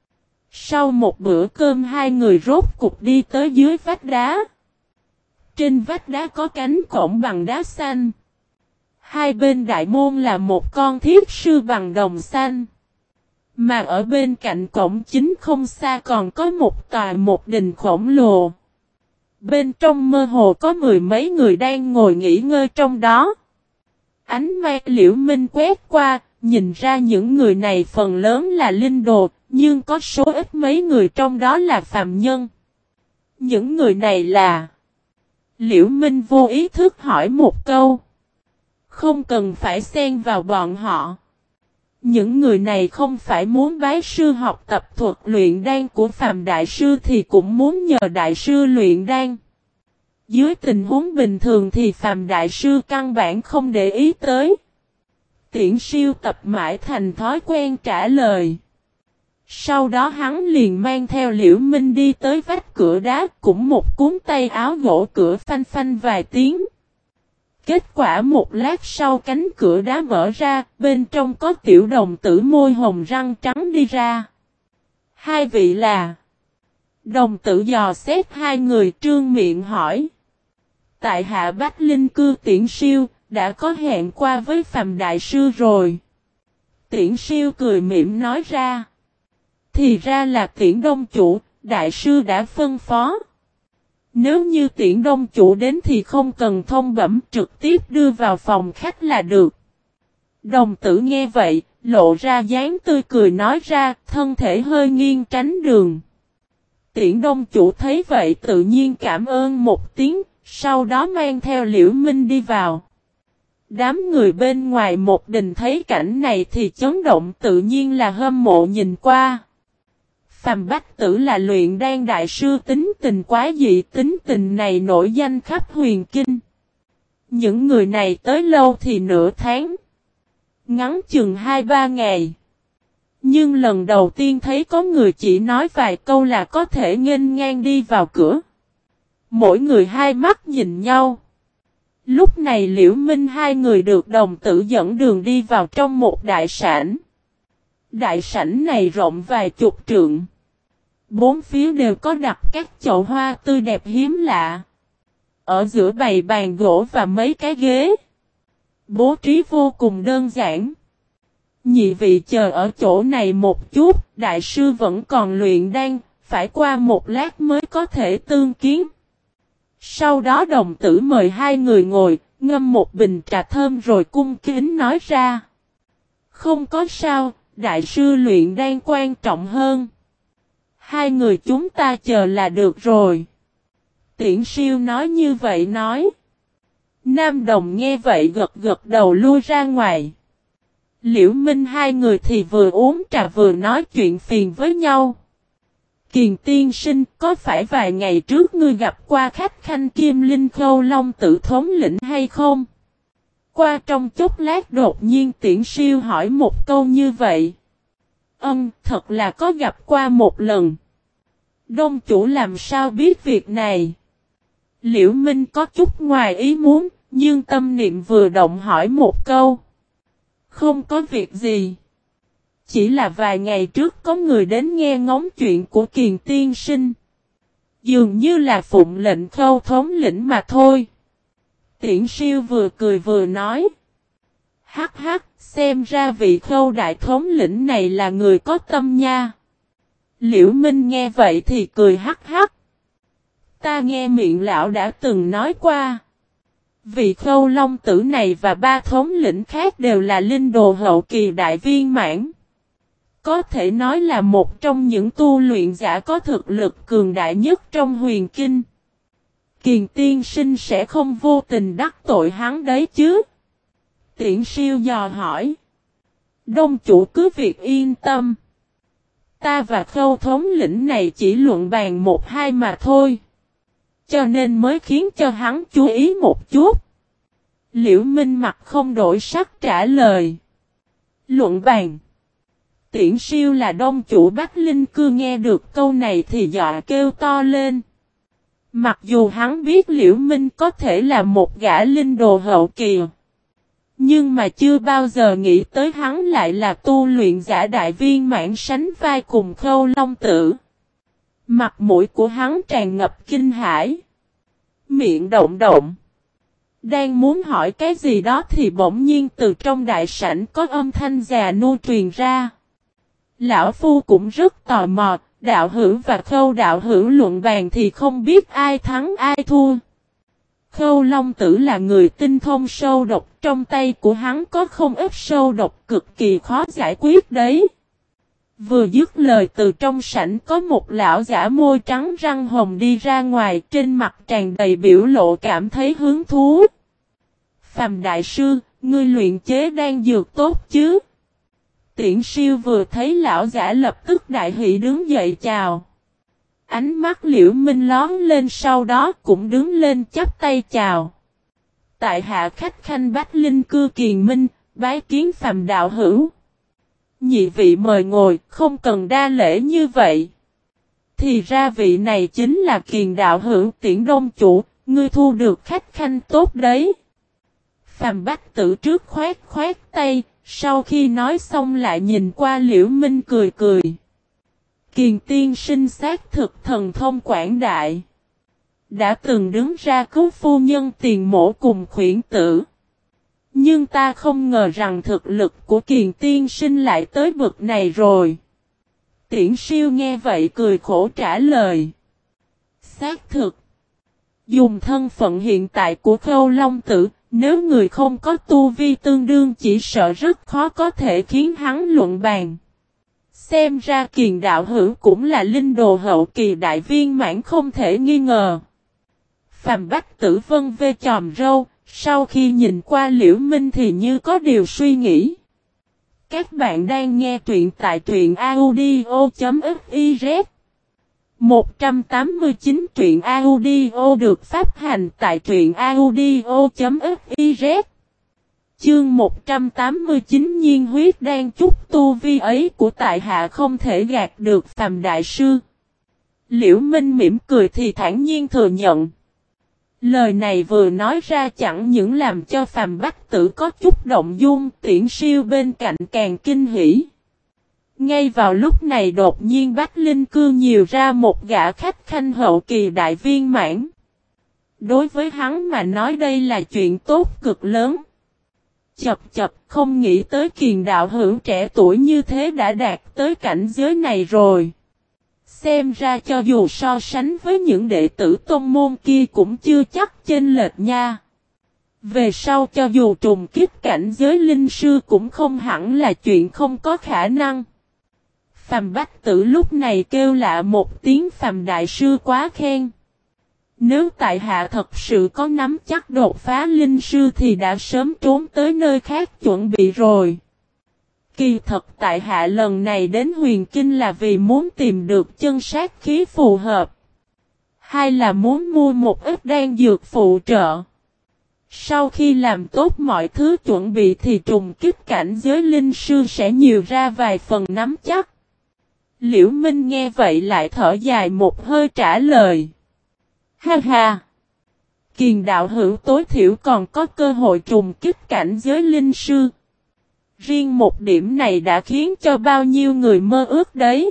Sau một bữa cơm hai người rốt cục đi tới dưới vách đá. Trên vách đá có cánh cổng bằng đá xanh. Hai bên đại môn là một con thiết sư bằng đồng xanh. Mà ở bên cạnh cổng chính không xa còn có một tòa một đình khổng lồ. Bên trong mơ hồ có mười mấy người đang ngồi nghỉ ngơi trong đó. Ánh mắt Liễu Minh quét qua, nhìn ra những người này phần lớn là linh đồ, nhưng có số ít mấy người trong đó là phàm nhân. Những người này là... Liễu Minh vô ý thức hỏi một câu. Không cần phải xen vào bọn họ. Những người này không phải muốn bái sư học tập thuật luyện đan của Phàm Đại Sư thì cũng muốn nhờ Đại Sư luyện đan. Dưới tình huống bình thường thì Phàm Đại Sư căn bản không để ý tới. Tiễn Siêu tập mãi thành thói quen trả lời. Sau đó hắn liền mang theo Liễu Minh đi tới vách cửa đá, cũng một cuốn tay áo gỗ cửa phanh phanh vài tiếng. Kết quả một lát sau cánh cửa đá mở ra, bên trong có tiểu đồng tử môi hồng răng trắng đi ra. Hai vị là... Đồng tử dò xét hai người trương miệng hỏi. Tại hạ Bách Linh Cư Tiễn Siêu, đã có hẹn qua với Phàm Đại Sư rồi. Tiễn Siêu cười mỉm nói ra. Thì ra là Tiễn Đông Chủ, Đại Sư đã phân phó. Nếu như Tiễn Đông Chủ đến thì không cần thông bẩm, trực tiếp đưa vào phòng khách là được. Đồng tử nghe vậy, lộ ra dáng tươi cười nói ra, thân thể hơi nghiêng tránh đường. Tiễn Đông Chủ thấy vậy tự nhiên cảm ơn một tiếng, sau đó mang theo Liễu Minh đi vào. Đám người bên ngoài một đình thấy cảnh này thì chấn động, tự nhiên là hâm mộ nhìn qua. Phàm Bách Tử là luyện đan đại sư, tính tình quái dị, tính tình này nổi danh khắp huyền kinh. Những người này tới lâu thì nửa tháng, ngắn chừng 2-3 ngày. Nhưng lần đầu tiên thấy có người chỉ nói vài câu là có thể nghênh ngang đi vào cửa. Mỗi người hai mắt nhìn nhau. Lúc này Liễu Minh hai người được đồng tử dẫn đường đi vào trong một đại sảnh. Đại sảnh này rộng vài chục trượng. Bốn phía đều có đặt các chậu hoa tươi đẹp hiếm lạ. Ở giữa bày bàn gỗ và mấy cái ghế. Bố trí vô cùng đơn giản. Nhị vị chờ ở chỗ này một chút, đại sư vẫn còn luyện đan, phải qua một lát mới có thể tương kiến. Sau đó đồng tử mời hai người ngồi, ngâm một bình trà thơm rồi cung kính nói ra. Không có sao, đại sư luyện đan quan trọng hơn. Hai người chúng ta chờ là được rồi. Tiễn siêu nói như vậy nói. Nam Đồng nghe vậy gật gật đầu lui ra ngoài. Liễu Minh hai người thì vừa uống trà vừa nói chuyện phiền với nhau. Kiền tiên sinh, có phải vài ngày trước ngươi gặp qua khách khanh Kim Linh Khâu Long Tử thống lĩnh hay không? Qua trong chốc lát đột nhiên Tiễn siêu hỏi một câu như vậy. Thật là có gặp qua một lần. Đông chủ làm sao biết việc này? Liễu Minh có chút ngoài ý muốn, nhưng tâm niệm vừa động hỏi một câu. Không có việc gì. Chỉ là vài ngày trước có người đến nghe ngóng chuyện của Kiền tiên sinh. Dường như là phụng lệnh Khâu thống lĩnh mà thôi. Tiễn siêu vừa cười vừa nói. Hắc hắc, xem ra vị Khâu đại thống lĩnh này là người có tâm nha. Liễu Minh nghe vậy thì cười hắc hắc. Ta nghe miệng lão đã từng nói qua. Vị Khâu Long Tử này và ba thống lĩnh khác đều là linh đồ hậu kỳ đại viên mãn. Có thể nói là một trong những tu luyện giả có thực lực cường đại nhất trong huyền kinh. Kiền tiên sinh sẽ không vô tình đắc tội hắn đấy chứ? Tiễn siêu dò hỏi. Đông chủ cứ việc yên tâm. Ta và Khâu thống lĩnh này chỉ luận bàn một hai mà thôi. Cho nên mới khiến cho hắn chú ý một chút. Liễu Minh mặt không đổi sắc trả lời. Luận bàn. Tiễn siêu là đông chủ Bách Linh Cư nghe được câu này thì dọa kêu to lên. Mặc dù hắn biết Liễu Minh có thể là một gã linh đồ hậu kỳ. Nhưng mà chưa bao giờ nghĩ tới hắn lại là tu luyện giả đại viên mãn sánh vai cùng Khâu Long Tử. Mặt mũi của hắn tràn ngập kinh hãi. Miệng động động. Đang muốn hỏi cái gì đó thì bỗng nhiên từ trong đại sảnh có âm thanh già nua truyền ra. Lão Phu cũng rất tò mò, đạo hữu và Khâu đạo hữu luận bàn thì không biết ai thắng ai thua. Khâu Long Tử là người tinh thông sâu độc, trong tay của hắn có không ít sâu độc cực kỳ khó giải quyết đấy. Vừa dứt lời từ trong sảnh có một lão giả môi trắng răng hồng đi ra ngoài, trên mặt tràn đầy biểu lộ cảm thấy hứng thú. Phàm đại sư, ngươi luyện chế đan dược tốt chứ? Tiễn siêu vừa thấy lão giả lập tức đại hỷ đứng dậy chào. Ánh mắt Liễu Minh lón lên sau đó cũng đứng lên chắp tay chào. Tại hạ khách khanh Bách Linh Cư Kiền Minh, bái kiến Phàm đạo hữu. Nhị vị mời ngồi, không cần đa lễ như vậy. Thì ra vị này chính là Kiền đạo hữu Tiễn đông chủ, ngươi thu được khách khanh tốt đấy. Phàm Bách Tử trước khoát tay, sau khi nói xong lại nhìn qua Liễu Minh cười cười. Kiền tiên sinh xác thực thần thông quảng đại. Đã từng đứng ra cứu phu nhân Tiền Mổ cùng khuyển tử. Nhưng ta không ngờ rằng thực lực của Kiền tiên sinh lại tới bậc này rồi. Tiễn siêu nghe vậy cười khổ trả lời. Xác thực. Dùng thân phận hiện tại của Khâu Long Tử, nếu người không có tu vi tương đương chỉ sợ rất khó có thể khiến hắn luận bàn. Xem ra Kiền đạo hữu cũng là linh đồ hậu kỳ đại viên mãn không thể nghi ngờ. Phàm Bách Tử vân vê chòm râu, sau khi nhìn qua Liễu Minh thì như có điều suy nghĩ. Các bạn đang nghe truyện tại truyện audio.fiz 189 truyện audio được phát hành tại truyện audio.fiz Chương 189 nhiên huyết đang chút tu vi ấy của tại hạ không thể gạt được Phàm đại sư. Liễu Minh mỉm cười thì thản nhiên thừa nhận. Lời này vừa nói ra chẳng những làm cho Phàm Bách Tử có chút động dung, Tiễn Siêu bên cạnh càng kinh hỉ. Ngay vào lúc này đột nhiên Bách Linh Cương nhiều ra một gã khách khanh hậu kỳ đại viên mãn. Đối với hắn mà nói đây là chuyện tốt cực lớn. Chập không nghĩ tới Kiền đạo hữu trẻ tuổi như thế đã đạt tới cảnh giới này rồi. Xem ra cho dù so sánh với những đệ tử tôn môn kia cũng chưa chắc chênh lệch nha. Về sau cho dù trùng kích cảnh giới linh sư cũng không hẳn là chuyện không có khả năng. Phàm Bách Tử lúc này kêu lạ một tiếng Phàm đại sư quá khen. Nếu tại hạ thật sự có nắm chắc đột phá linh sư thì đã sớm trốn tới nơi khác chuẩn bị rồi. Kỳ thật tại hạ lần này đến Huyền Kinh là vì muốn tìm được chân sát khí phù hợp. Hay là muốn mua một ít đan dược phụ trợ. Sau khi làm tốt mọi thứ chuẩn bị thì trùng kích cảnh giới linh sư sẽ nhiều ra vài phần nắm chắc. Liễu Minh nghe vậy lại thở dài một hơi trả lời. Ha ha! Kiền đạo hữu tối thiểu còn có cơ hội trùng kích cảnh giới linh sư. Riêng một điểm này đã khiến cho bao nhiêu người mơ ước đấy.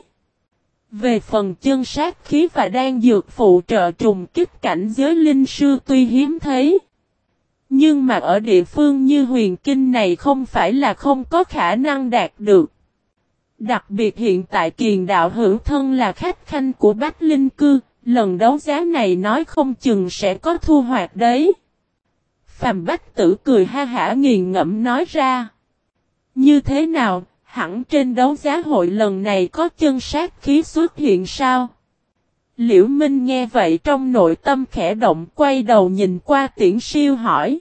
Về phần chân sát khí và đan dược phụ trợ trùng kích cảnh giới linh sư tuy hiếm thấy. Nhưng mà ở địa phương như Huyền Kinh này không phải là không có khả năng đạt được. Đặc biệt hiện tại Kiền đạo hữu thân là khách khanh của Bách Linh Cư. Lần đấu giá này nói không chừng sẽ có thu hoạch đấy. Phàm Bách Tử cười ha hả nghiền ngẫm nói ra. Như thế nào, hẳn trên đấu giá hội lần này có chân sát khí xuất hiện sao? Liễu Minh nghe vậy trong nội tâm khẽ động quay đầu nhìn qua Tiễn Siêu hỏi.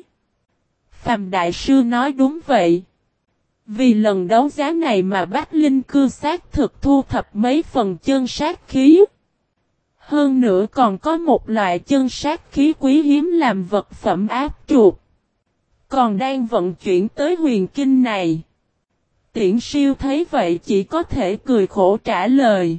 Phàm đại sư nói đúng vậy. Vì lần đấu giá này mà Bách Linh Cư xác thực thu thập mấy phần chân sát khí. Hơn nữa còn có một loại chân sát khí quý hiếm làm vật phẩm áp trục. Còn đang vận chuyển tới Huyền Kinh này. Tiễn Siêu thấy vậy chỉ có thể cười khổ trả lời.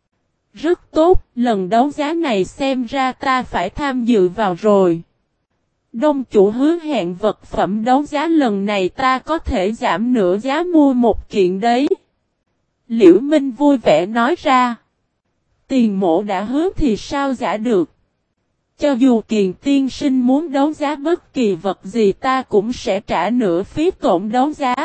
Rất tốt, lần đấu giá này xem ra ta phải tham dự vào rồi. Đông chủ hứa hẹn vật phẩm đấu giá lần này ta có thể giảm nửa giá mua một kiện đấy. Liễu Minh vui vẻ nói ra. Tiền mộ đã hứa thì sao giả được. Cho dù Kiền tiên sinh muốn đấu giá bất kỳ vật gì ta cũng sẽ trả nửa phí tổn đấu giá.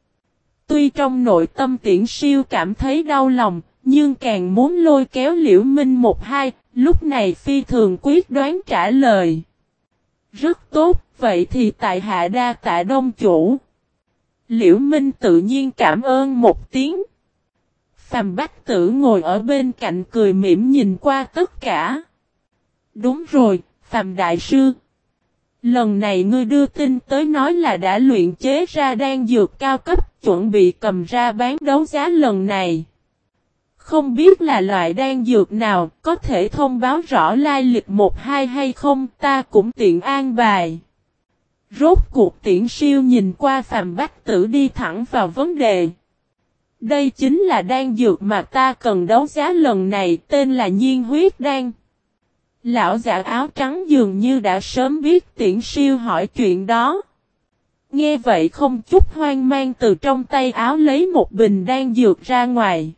Tuy trong nội tâm Tiễn Siêu cảm thấy đau lòng, nhưng càng muốn lôi kéo Liễu Minh một hai, lúc này phi thường quyết đoán trả lời. Rất tốt, vậy thì tại hạ đa tạ đông chủ. Liễu Minh tự nhiên cảm ơn một tiếng. Phàm Bách Tử ngồi ở bên cạnh cười mỉm nhìn qua tất cả. Đúng rồi, Phàm đại sư. Lần này ngươi đưa tin tới nói là đã luyện chế ra đan dược cao cấp, chuẩn bị cầm ra bán đấu giá lần này. Không biết là loại đan dược nào, có thể thông báo rõ lai lịch một hai hay không, ta cũng tiện an bài. Rốt cuộc Tiễn Siêu nhìn qua Phàm Bách Tử đi thẳng vào vấn đề. Đây chính là đan dược mà ta cần đấu giá lần này, tên là nhiên huyết đan. Lão giả áo trắng dường như đã sớm biết Tiễn Siêu hỏi chuyện đó. Nghe vậy không chút hoang mang từ trong tay áo lấy một bình đan dược ra ngoài.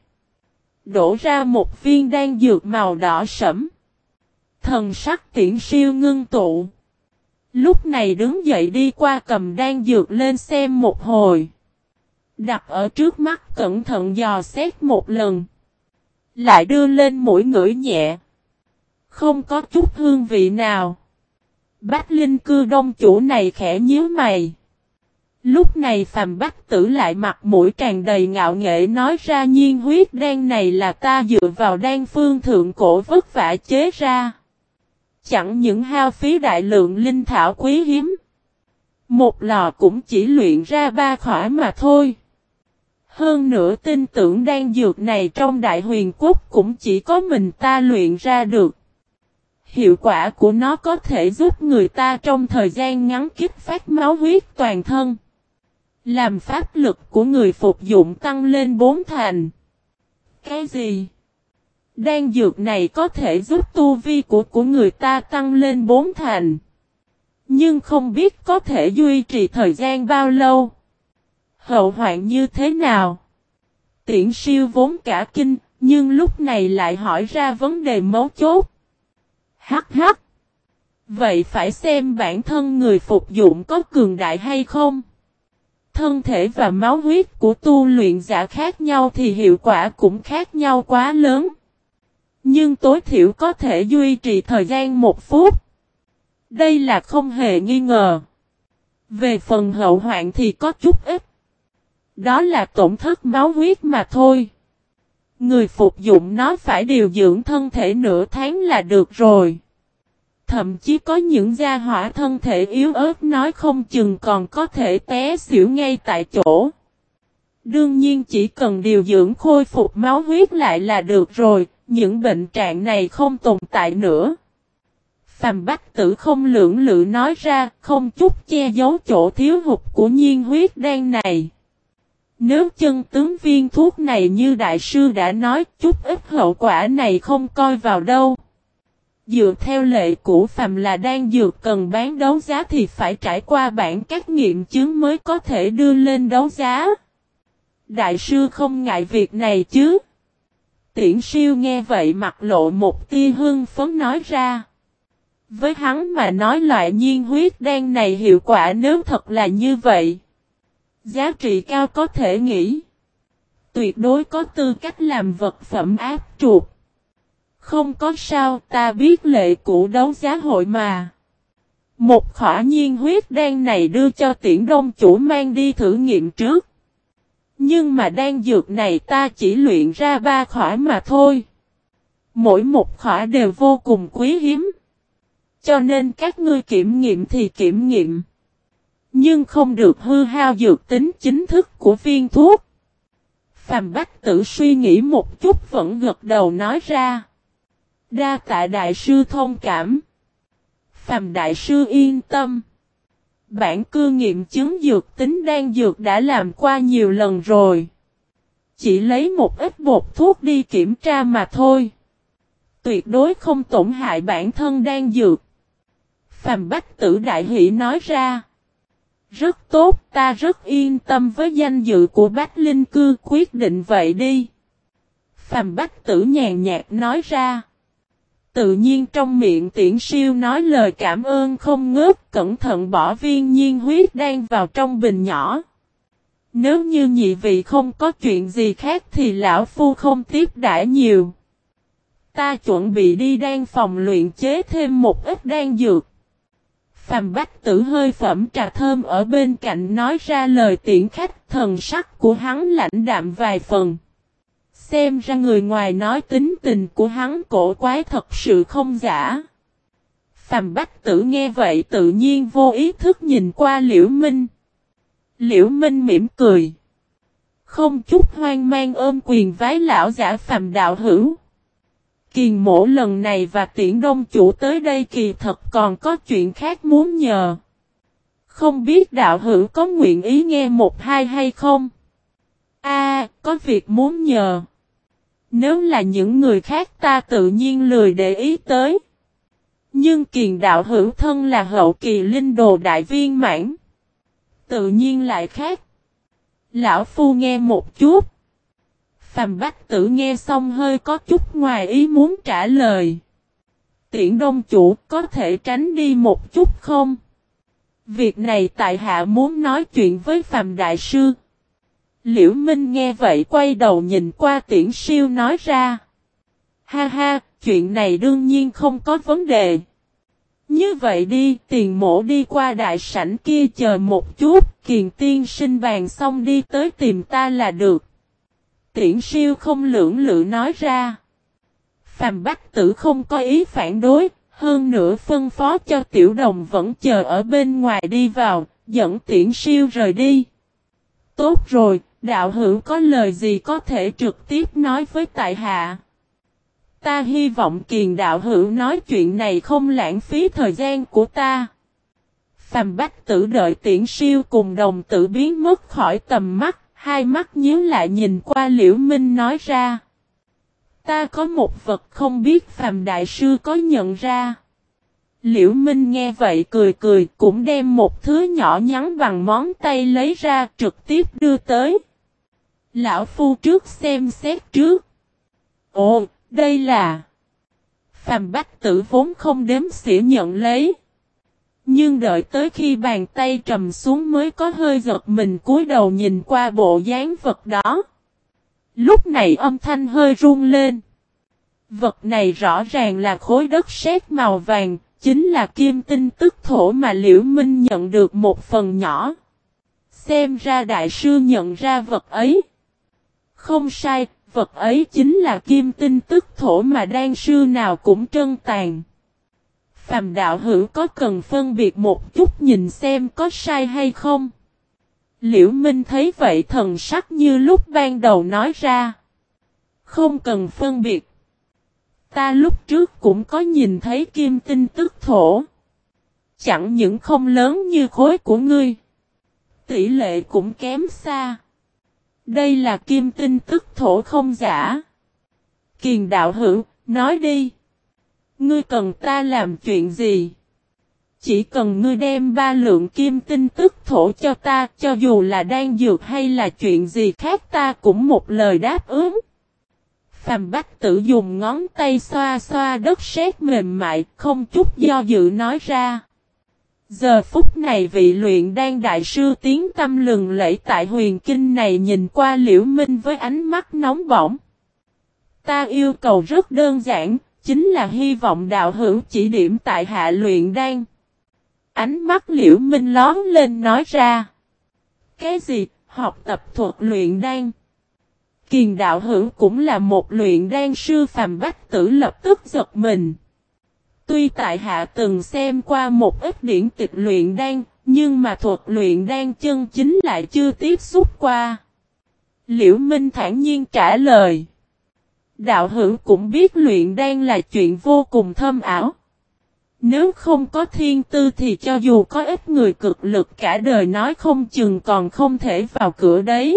Đổ ra một viên đan dược màu đỏ sẫm. Thần sắc Tiễn Siêu ngưng tụ. Lúc này đứng dậy đi qua cầm đan dược lên xem một hồi. Đặt ở trước mắt cẩn thận dò xét một lần. Lại đưa lên mũi ngửi nhẹ. Không có chút hương vị nào. Bách Linh Cư đông chủ này khẽ nhíu mày. Lúc này Phàm Bách Tử lại mặt mũi tràn đầy ngạo nghễ nói ra nhiên huyết đan này là ta dựa vào đan phương thượng cổ vất vả chế ra. Chẳng những hao phí đại lượng linh thảo quý hiếm. Một lò cũng chỉ luyện ra 3 khỏa mà thôi. Hơn nữa tin tưởng đan dược này trong Đại Huyền Quốc cũng chỉ có mình ta luyện ra được. Hiệu quả của nó có thể giúp người ta trong thời gian ngắn kích phát máu huyết toàn thân. Làm pháp lực của người phục dụng tăng lên 4 thành. Cái gì? Đan dược này có thể giúp tu vi của người ta tăng lên 4 thành. Nhưng không biết có thể duy trì thời gian bao lâu. Hậu hoạn như thế nào? Tiễn Siêu vốn cả kinh, nhưng lúc này lại hỏi ra vấn đề mấu chốt. Hắc hắc. Vậy phải xem bản thân người phục dụng có cường đại hay không? Thân thể và máu huyết của tu luyện giả khác nhau thì hiệu quả cũng khác nhau quá lớn. Nhưng tối thiểu có thể duy trì thời gian 1 phút. Đây là không hề nghi ngờ. Về phần hậu hoạn thì có chút ít. Đó là tổn thất máu huyết mà thôi. Người phục dụng nó phải điều dưỡng thân thể nửa tháng là được rồi. Thậm chí có những gia hỏa thân thể yếu ớt nói không chừng còn có thể té xỉu ngay tại chỗ. Đương nhiên chỉ cần điều dưỡng khôi phục máu huyết lại là được rồi, những bệnh trạng này không tồn tại nữa. Phàm Bách Tử không lưỡng lự nói ra, không chút che giấu chỗ thiếu hụt của nhiên huyết đan này. Nếu chân tướng viên thuốc này như đại sư đã nói, chút ít hậu quả này không coi vào đâu. Dựa theo lệ cũ phàm là đan dược cần bán đấu giá thì phải trải qua bản các nghiệm chứng mới có thể đưa lên đấu giá. Đại sư không ngại việc này chứ? Tiễn Siêu nghe vậy mặt lộ một tia hưng phấn nói ra. Với hắn mà nói loại nhiên huyết đan này hiệu quả nếu thật là như vậy. Giá trị cao có thể nghĩ. Tuyệt đối có tư cách làm vật phẩm áp trục. Không có sao, ta biết lệ cũ đấu giá hội mà. Một khỏa nhiên huyết đan này đưa cho Tiễn Đông chủ mang đi thử nghiệm trước. Nhưng mà đan dược này ta chỉ luyện ra 3 khỏa mà thôi. Mỗi một khỏa đều vô cùng quý hiếm. Cho nên các ngươi kiểm nghiệm thì kiểm nghiệm. Nhưng không được hư hao dược tính chính thức của viên thuốc. Phàm Bách Tử suy nghĩ một chút vẫn gật đầu nói ra. Đa tạ đại sư thông cảm. Phàm đại sư yên tâm. Bản cư nghiệm chứng dược tính đan dược đã làm qua nhiều lần rồi. Chỉ lấy một ít bột thuốc đi kiểm tra mà thôi. Tuyệt đối không tổn hại bản thân đan dược. Phàm Bách Tử đại hỷ nói ra. Rất tốt, ta rất yên tâm với danh dự của Bách Linh Cư, quyết định vậy đi. Phàm Bách Tử nhàn nhạt nói ra. Tự nhiên trong miệng Tiễn Siêu nói lời cảm ơn không ngớt, cẩn thận bỏ viên nhiên huyết đan vào trong bình nhỏ. Nếu như nhị vị không có chuyện gì khác thì lão phu không tiếp đãi nhiều. Ta chuẩn bị đi đan phòng luyện chế thêm một ít đan dược. Phàm Bách Tử hơi phẩm trà thơm ở bên cạnh nói ra lời tiễn khách, thần sắc của hắn lãnh đạm vài phần. Xem ra người ngoài nói tính tình của hắn cổ quái thật sự không giả. Phàm Bách Tử nghe vậy tự nhiên vô ý thức nhìn qua Liễu Minh. Liễu Minh mỉm cười. Không chút hoang mang ôm quyền vái lão giả Phàm đạo hữu. Kiền mỗ lần này và Tiễn Đông chủ tới đây kỳ thật còn có chuyện khác muốn nhờ. Không biết đạo hữu có nguyện ý nghe một hai hay không? Có việc muốn nhờ. Nếu là những người khác ta tự nhiên lười để ý tới. Nhưng Kiền đạo hữu thân là hậu kỳ linh đồ đại viên mãn. Tự nhiên lại khác. Lão phu nghe một chút. Phàm Bách Tử nghe xong hơi có chút ngoài ý muốn trả lời. Tiễn Đông chủ có thể tránh đi một chút không? Việc này tại hạ muốn nói chuyện với Phàm đại sư. Liễu Minh nghe vậy quay đầu nhìn qua Tiễn Siêu nói ra. Ha ha, chuyện này đương nhiên không có vấn đề. Như vậy đi, Tiền mỗ đi qua đại sảnh kia chờ một chút, Kiền tiên sinh bàn xong đi tới tìm ta là được. Tiễn Siêu không lưỡng lự nói ra. Phàm Bách Tử không có ý phản đối, hơn nữa phân phó cho Tiểu Đồng vẫn chờ ở bên ngoài đi vào, dẫn Tiễn Siêu rời đi. Tốt rồi, đạo hữu có lời gì có thể trực tiếp nói với tại hạ. Ta hy vọng Kiền đạo hữu nói chuyện này không lãng phí thời gian của ta. Phàm Bách Tử đợi Tiễn Siêu cùng đồng tử biến mất khỏi tầm mắt, hai mắt nhíu lại nhìn qua Liễu Minh nói ra. Ta có một vật không biết Phàm Đại Sư có nhận ra. Liễu Minh nghe vậy cười cười, cũng đem một thứ nhỏ nhắn bằng ngón tay lấy ra trực tiếp đưa tới. Lão Phu trước xem xét trước. Ồ, đây là... Phàm Bách Tử vốn không đếm xỉa nhận lấy. Nhưng đợi tới khi bàn tay trầm xuống mới có hơi giật mình cúi đầu nhìn qua bộ dáng vật đó. Lúc này âm thanh hơi run lên. Vật này rõ ràng là khối đất sét màu vàng, chính là kim tinh tức thổ mà Liễu Minh nhận được một phần nhỏ. Xem ra đại sư nhận ra vật ấy. Không sai, vật ấy chính là kim tinh tức thổ mà đan sư nào cũng trân tàn. Phàm đạo hữu có cần phân biệt một chút nhìn xem có sai hay không? Liễu Minh thấy vậy thần sắc như lúc ban đầu nói ra. Không cần phân biệt. Ta lúc trước cũng có nhìn thấy kim tinh tức thổ. Chẳng những không lớn như khối của ngươi. Tỷ lệ cũng kém xa. Đây là kim tinh tức thổ không giả. Kiền đạo hữu, nói đi. Ngươi cần ta làm chuyện gì? Chỉ cần ngươi đem 3 lượng kim tinh tức thổ cho ta, cho dù là đan dược hay là chuyện gì khác ta cũng một lời đáp ứng. Phàm Bách Tử dùng ngón tay xoa xoa đất sét mềm mại, không chút do dự nói ra. Giờ phút này vị luyện đan đại sư tiếng tâm lừng lẫy tại huyền kinh này nhìn qua Liễu Minh với ánh mắt nóng bỏng. Ta yêu cầu rất đơn giản, chính là hy vọng đạo hữu chỉ điểm tại hạ luyện đan. Ánh mắt Liễu Minh lóm lên nói ra. Cái gì, học tập thuật luyện đan? Kiền đạo hữu cũng là một luyện đan sư. Phàm Bách Tử lập tức giật mình. Tuy tại hạ từng xem qua một ít điển tịch luyện đan, nhưng mà thuật luyện đan chân chính lại chưa tiếp xúc qua. Liễu Minh thản nhiên trả lời. Đạo hữu cũng biết luyện đan là chuyện vô cùng thâm ảo. Nếu không có thiên tư thì cho dù có ít người cực lực cả đời nói không chừng còn không thể vào cửa đấy.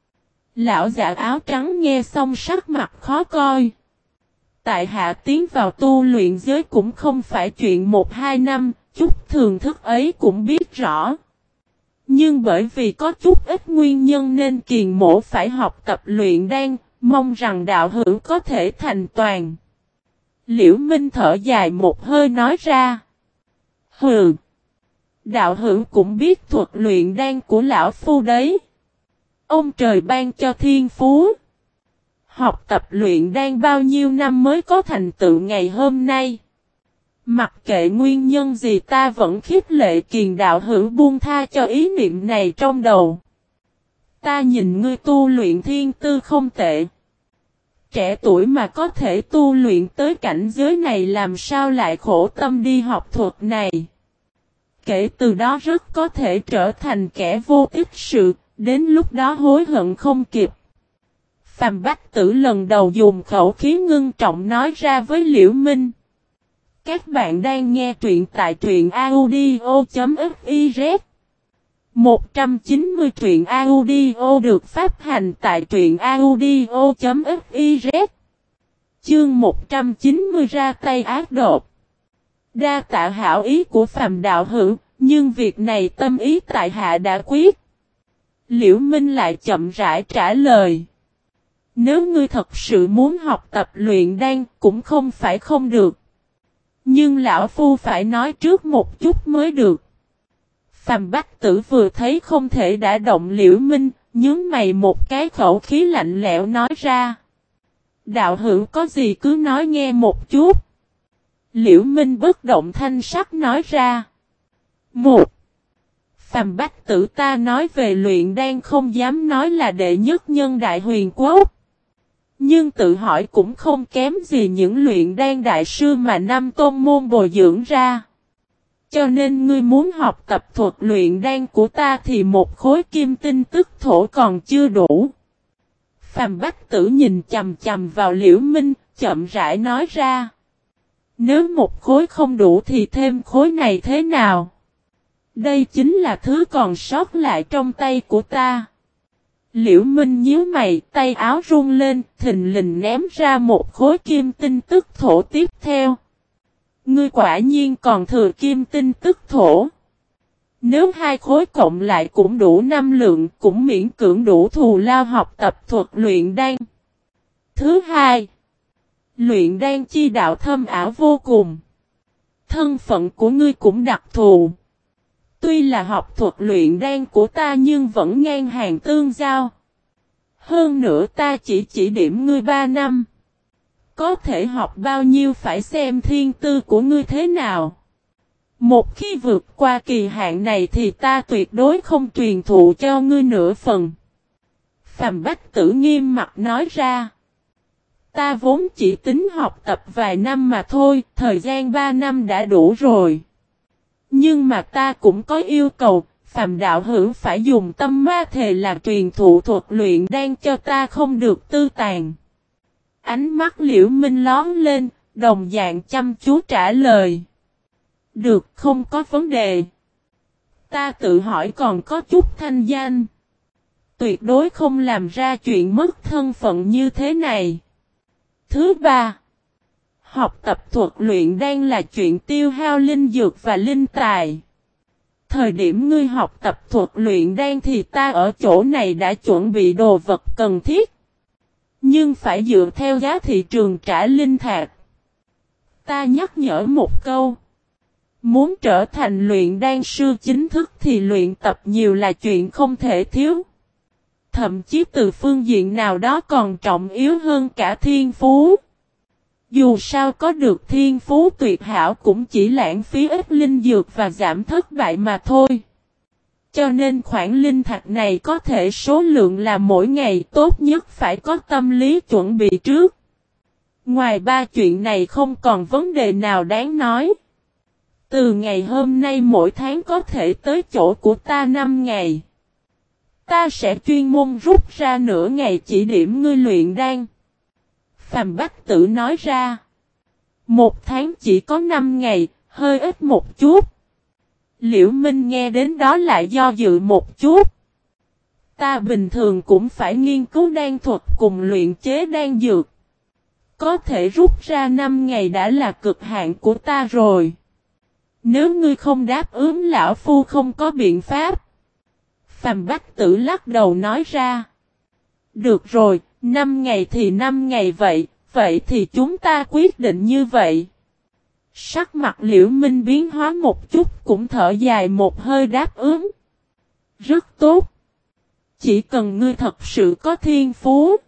Lão giả áo trắng nghe xong sắc mặt khó coi. Tại hạ tiến vào tu luyện giới cũng không phải chuyện 1-2 năm, chút thường thức ấy cũng biết rõ. Nhưng bởi vì có chút ít nguyên nhân nên Kiền mỗ phải học tập luyện đan, mong rằng đạo hữu có thể thành toàn. Liễu Minh thở dài một hơi nói ra. Hừ. Đạo hữu cũng biết thuật luyện đan của lão phu đấy. Ông trời ban cho thiên phú. Học tập luyện đan bao nhiêu năm mới có thành tựu ngày hôm nay. Mặc kệ nguyên nhân gì ta vẫn khích lệ Kiền đạo hữu buông tha cho ý niệm này trong đầu. Ta nhìn ngươi tu luyện thiên tư không tệ. Trẻ tuổi mà có thể tu luyện tới cảnh giới này làm sao lại khổ tâm đi học thuật này. Kể từ đó rất có thể trở thành kẻ vô ích sự, đến lúc đó hối hận không kịp. Phàm Bách Tử lần đầu dùng khẩu khí ngưng trọng nói ra với Liễu Minh. Các bạn đang nghe truyện tại truyện audio.fiz 190 truyện audio được phát hành tại truyện audio.fiz. Chương 190 ra tay ác độc. Đa tạ hảo ý của Phàm đạo hữu, nhưng việc này tâm ý tại hạ đã quyết. Liễu Minh lại chậm rãi trả lời. Nếu ngươi thật sự muốn học tập luyện đan cũng không phải không được. Nhưng lão phu phải nói trước một chút mới được. Phàm Bách Tử vừa thấy không thể đả động Liễu Minh, nhướng mày một cái khẩu khí lạnh lẽo nói ra. Đạo hữu có gì cứ nói nghe một chút. Liễu Minh bất động thanh sắc nói ra. Một. Phàm Bách Tử ta nói về luyện đan không dám nói là đệ nhất nhân Đại Huyền Quốc. Nhưng tự hỏi cũng không kém gì những luyện đan đại sư mà năm tôn môn bồi dưỡng ra. Cho nên ngươi muốn học tập thuật luyện đan của ta thì một khối kim tinh tức thổ còn chưa đủ. Phàm Bách Tử nhìn chằm chằm vào Liễu Minh, chậm rãi nói ra. Nếu một khối không đủ thì thêm khối này thế nào? Đây chính là thứ còn sót lại trong tay của ta. Liễu Minh nhíu mày, tay áo rung lên, thình lình ném ra một khối kim tinh tức thổ tiếp theo. Ngươi quả nhiên còn thừa kim tinh tức thổ. Nếu hai khối cộng lại cũng đủ 5 lượng, cũng miễn cưỡng đủ thù lao học tập thuật luyện đan. Thứ hai, luyện đan chi đạo thâm ảo vô cùng. Thân phận của ngươi cũng đặc thù. Tuy là học thuật luyện đan của ta nhưng vẫn ngang hàng tương giao. Hơn nữa ta chỉ điểm ngươi 3 năm. Có thể học bao nhiêu phải xem thiên tư của ngươi thế nào. Một khi vượt qua kỳ hạn này thì ta tuyệt đối không truyền thụ cho ngươi nửa phần. Phàm Bách Tử nghiêm mặt nói ra. Ta vốn chỉ tính học tập vài năm mà thôi, thời gian 3 năm đã đủ rồi. Nhưng mà ta cũng có yêu cầu, Phàm đạo hữu phải dùng tâm ma thề là truyền thụ thuật luyện đan cho ta không được tư tàn. Ánh mắt Liễu Minh lóm lên, đồng dạng chăm chú trả lời. Được, không có vấn đề. Ta tự hỏi còn có chút thanh danh. Tuyệt đối không làm ra chuyện mất thân phận như thế này. Thứ ba, học tập thuật luyện đan là chuyện tiêu hao linh dược và linh tài. Thời điểm ngươi học tập thuật luyện đan thì ta ở chỗ này đã chuẩn bị đồ vật cần thiết. Nhưng phải dựa theo giá thị trường trả linh thạch. Ta nhắc nhở một câu. Muốn trở thành luyện đan sư chính thức thì luyện tập nhiều là chuyện không thể thiếu. Thậm chí từ phương diện nào đó còn trọng yếu hơn cả thiên phú. Dù sao có được thiên phú tuyệt hảo cũng chỉ lãng phí ít linh dược và giảm thất bại mà thôi. Cho nên khoản linh thạch này có thể số lượng là mỗi ngày tốt nhất phải có tâm lý chuẩn bị trước. Ngoài ba chuyện này không còn vấn đề nào đáng nói. Từ ngày hôm nay mỗi tháng có thể tới chỗ của ta 5 ngày. Ta sẽ chuyên môn rút ra nửa ngày chỉ điểm ngươi luyện đan. Phàm Bách Tử nói ra. Một tháng chỉ có 5 ngày, hơi ít một chút. Liễu Minh nghe đến đó lại do dự một chút. Ta bình thường cũng phải nghiên cứu đan thuật cùng luyện chế đan dược. Có thể rút ra 5 ngày đã là cực hạn của ta rồi. Nếu ngươi không đáp ứng lão phu không có biện pháp. Phàm Bách Tử lắc đầu nói ra. Được rồi, 5 ngày thì 5 ngày vậy, vậy thì chúng ta quyết định như vậy. Sắc mặt Liễu Minh biến hóa một chút cũng thở dài một hơi đáp ứng. Rất tốt. Chỉ cần ngươi thật sự có thiên phú.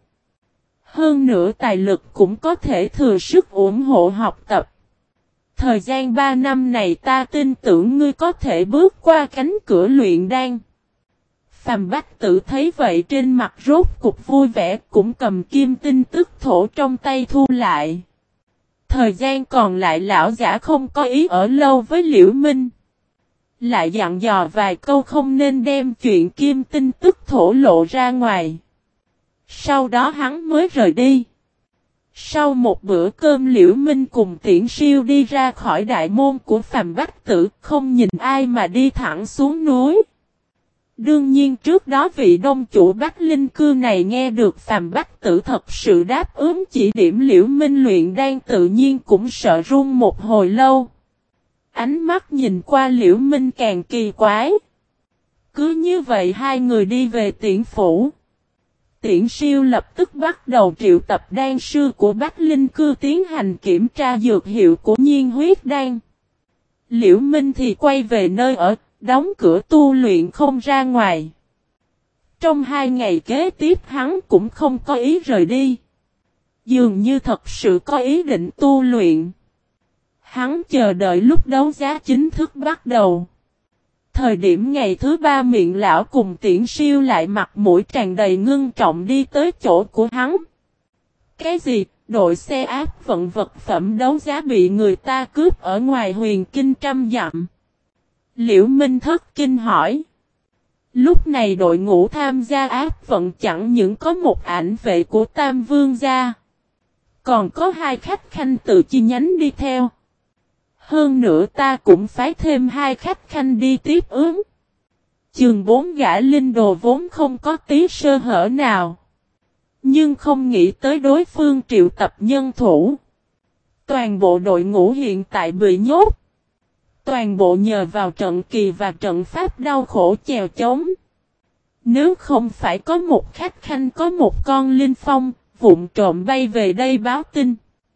Hơn nữa tài lực cũng có thể thừa sức ủng hộ học tập. Thời gian 3 năm này ta tin tưởng ngươi có thể bước qua cánh cửa luyện đan. Phàm Bách Tử thấy vậy trên mặt rốt cục vui vẻ cũng cầm kim tinh tức thổ trong tay thu lại. Thời gian còn lại lão giả không có ý ở lâu với Liễu Minh. Lại dặn dò vài câu không nên đem chuyện kim tinh tức thổ lộ ra ngoài. Sau đó hắn mới rời đi. Sau một bữa cơm Liễu Minh cùng Tiễn Siêu đi ra khỏi đại môn của Phàm Bách Tử không nhìn ai mà đi thẳng xuống núi. Đương nhiên trước đó vị đông chủ Bách Linh Cư này nghe được Phàm Bách Tử thật sự đáp ứng chỉ điểm Liễu Minh luyện đan tự nhiên cũng sợ run một hồi lâu. Ánh mắt nhìn qua Liễu Minh càng kỳ quái. Cứ như vậy hai người đi về Tiễn phủ. Tiễn Siêu lập tức bắt đầu triệu tập đan sư của Bách Linh Cư tiến hành kiểm tra dược hiệu của nhiên huyết đan. Liễu Minh thì quay về nơi ở, đóng cửa tu luyện không ra ngoài. Trong 2 ngày kế tiếp hắn cũng không có ý rời đi. Dường như thật sự có ý định tu luyện. Hắn chờ đợi lúc đấu giá chính thức bắt đầu. Thời điểm ngày thứ 3 Miệng lão cùng Tiễn Siêu lại mặt mũi tràn đầy ngưng trọng đi tới chỗ của hắn. Cái gì? Đội xe áp vận vật phẩm đấu giá bị người ta cướp ở ngoài huyền kinh trăm dặm. Liễu Minh thất kinh hỏi. Lúc này đội ngũ tham gia áp vận chẳng những có một ảnh vệ của Tam Vương gia. Còn có 2 khách khanh từ chi nhánh đi theo. Hơn nữa ta cũng phái thêm 2 khách khanh đi tiếp ứng. Chừng 4 gã linh đồ vốn không có tí sơ hở nào. Nhưng không nghĩ tới đối phương triệu tập nhân thủ. Toàn bộ đội ngũ hiện tại bị nhốt. Toàn bộ nhờ vào trận kỳ và trận pháp đau khổ chèo chống. Nếu không phải có một khách khanh có một con linh phong, vụng trộm bay về đây báo tin.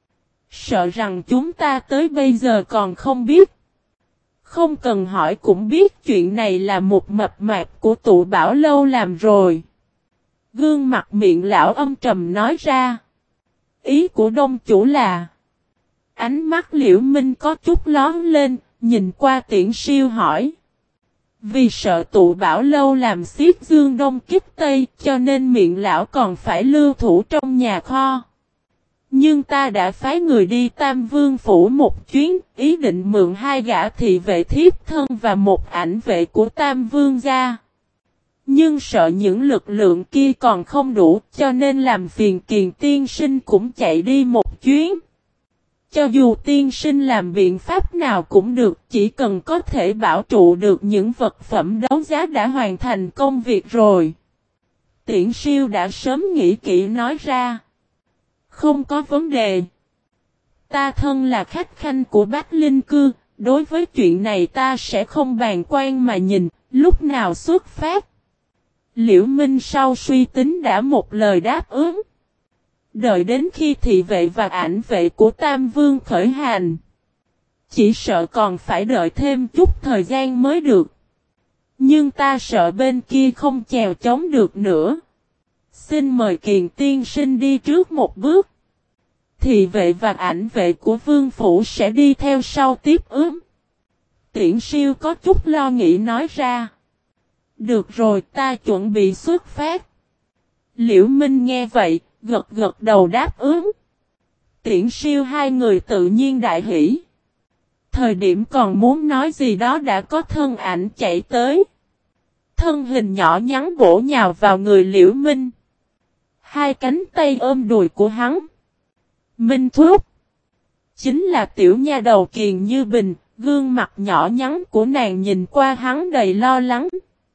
Sợ rằng chúng ta tới bây giờ còn không biết. Không cần hỏi cũng biết chuyện này là một mập mạp của tụ bảo lâu làm rồi. Gương mặt miệng lão âm trầm nói ra. Ý của đông chủ là. Ánh mắt Liễu Minh có chút lón lên, nhìn qua Tiễn Siêu hỏi. Vì sợ tụ bảo lâu làm xiết dương đông kích tây cho nên miệng lão còn phải lưu thủ trong nhà kho. Nhưng ta đã phái người đi Tam Vương Phủ một chuyến, ý định mượn 2 gã thị vệ thiếp thân và một ảnh vệ của Tam Vương gia. Nhưng sợ những lực lượng kia còn không đủ cho nên làm phiền Kiền tiên sinh cũng chạy đi một chuyến. Cho dù tiên sinh làm biện pháp nào cũng được, chỉ cần có thể bảo trụ được những vật phẩm đấu giá đã hoàn thành công việc rồi. Tiễn Siêu đã sớm nghĩ kỹ nói ra. Không có vấn đề. Ta thân là khách khanh của Bách Linh Cư, đối với chuyện này ta sẽ không bàng quan mà nhìn, lúc nào xuất phát. Liễu Minh sau suy tính đã một lời đáp ứng. Đợi đến khi thị vệ và ảnh vệ của Tam Vương khởi hành. Chỉ sợ còn phải đợi thêm chút thời gian mới được. Nhưng ta sợ bên kia không chèo chống được nữa. Xin mời Kiền tiên sinh đi trước một bước. Thị vệ và ảnh vệ của Vương Phủ sẽ đi theo sau tiếp ứng. Tiễn Siêu có chút lo nghĩ nói ra. Được rồi, ta chuẩn bị xuất phát. Liễu Minh nghe vậy, gật gật đầu đáp ứng. Tiễn Siêu 2 người tự nhiên đại hỉ. Thời điểm còn muốn nói gì đó đã có thân ảnh chạy tới. Thân hình nhỏ nhắn bổ nhào vào người Liễu Minh. 2 cánh tay ôm đùi của hắn. Minh Thúc. Chính là tiểu nha đầu Kiền Như Bình, gương mặt nhỏ nhắn của nàng nhìn qua hắn đầy lo lắng.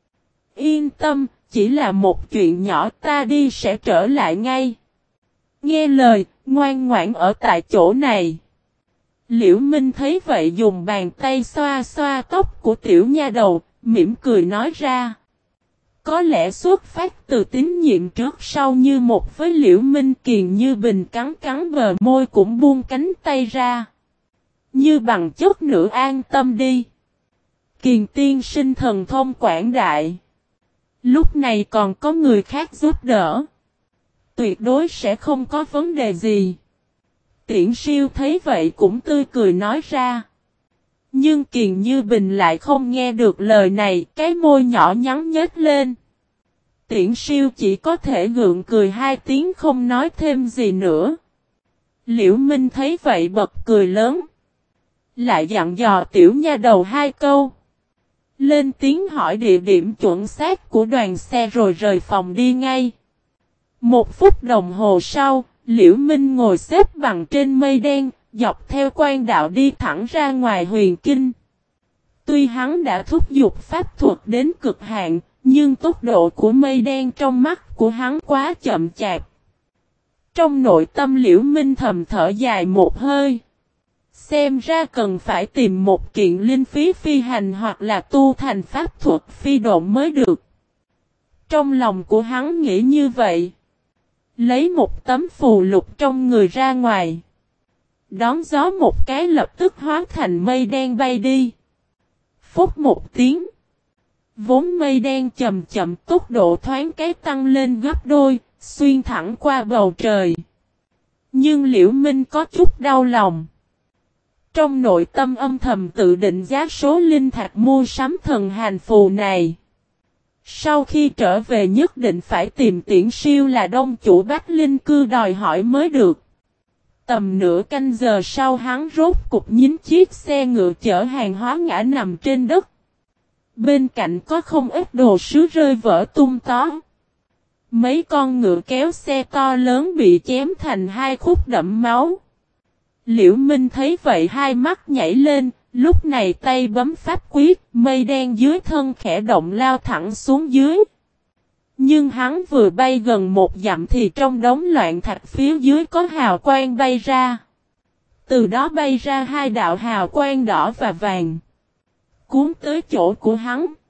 Yên tâm, chỉ là một chuyện nhỏ, ta đi sẽ trở lại ngay. Nghe lời, ngoan ngoãn ở tại chỗ này. Liễu Minh thấy vậy dùng bàn tay xoa xoa tóc của tiểu nha đầu, mỉm cười nói ra. Có lẽ xuất phát từ tín nhiệm trước sau như một với Liễu Minh. Kiền Như Bình cắn cắn bờ môi cũng buông cánh tay ra. Như bằng chút nữa an tâm đi. Kiền tiên sinh thần thông quảng đại. Lúc này còn có người khác giúp đỡ. Tuyệt đối sẽ không có vấn đề gì. Tiễn Siêu thấy vậy cũng tươi cười nói ra. Nhưng Kiền Như Bình lại không nghe được lời này, cái môi nhỏ nhắn nhếch lên. Tiễn Siêu chỉ có thể gượng cười 2 tiếng không nói thêm gì nữa. Liễu Minh thấy vậy bật cười lớn. Lại dặn dò tiểu nha đầu 2 câu. Lên tiếng hỏi địa điểm chuẩn xác của đoàn xe rồi rời phòng đi ngay. 1 phút đồng hồ sau, Liễu Minh ngồi xếp bằng trên mây đen, dọc theo quan đạo đi thẳng ra ngoài huyền kinh. Tuy hắn đã thúc giục pháp thuật đến cực hạn, nhưng tốc độ của mây đen trong mắt của hắn quá chậm chạp. Trong nội tâm Liễu Minh thầm thở dài một hơi. Xem ra cần phải tìm một kiện linh khí phi hành hoặc là tu thành pháp thuật phi độn mới được. Trong lòng của hắn nghĩ như vậy. Lấy một tấm phù lục trong người ra ngoài. Đón gió một cái lập tức hóa thành mây đen bay đi. Phút một tiếng. Vốn mây đen chậm chậm tốc độ thoáng cái tăng lên gấp đôi, xuyên thẳng qua bầu trời. Nhưng Liễu Minh có chút đau lòng. Trong nội tâm âm thầm tự định giá số linh thạch mua sắm thần hành phù này. Sau khi trở về nhất định phải tìm Tiễn Siêu là đông chủ Bách Linh Cư đòi hỏi mới được. Tầm nửa canh giờ sau hắn rốt cục nhín chiếc xe ngựa chở hàng hóa ngã nằm trên đất. Bên cạnh có không ít đồ sứ rơi vỡ tung tó. Mấy con ngựa kéo xe to lớn bị chém thành 2 khúc đẫm máu. Liễu Minh thấy vậy hai mắt nhảy lên, lúc này tay bấm pháp quyết, mây đen dưới thân khẽ động lao thẳng xuống dưới. Nhưng hắn vừa bay gần một dặm thì trong đống loạn thạch phía dưới có hào quang bay ra. Từ đó bay ra hai đạo hào quang đỏ và vàng. Cuốn tới chỗ của hắn.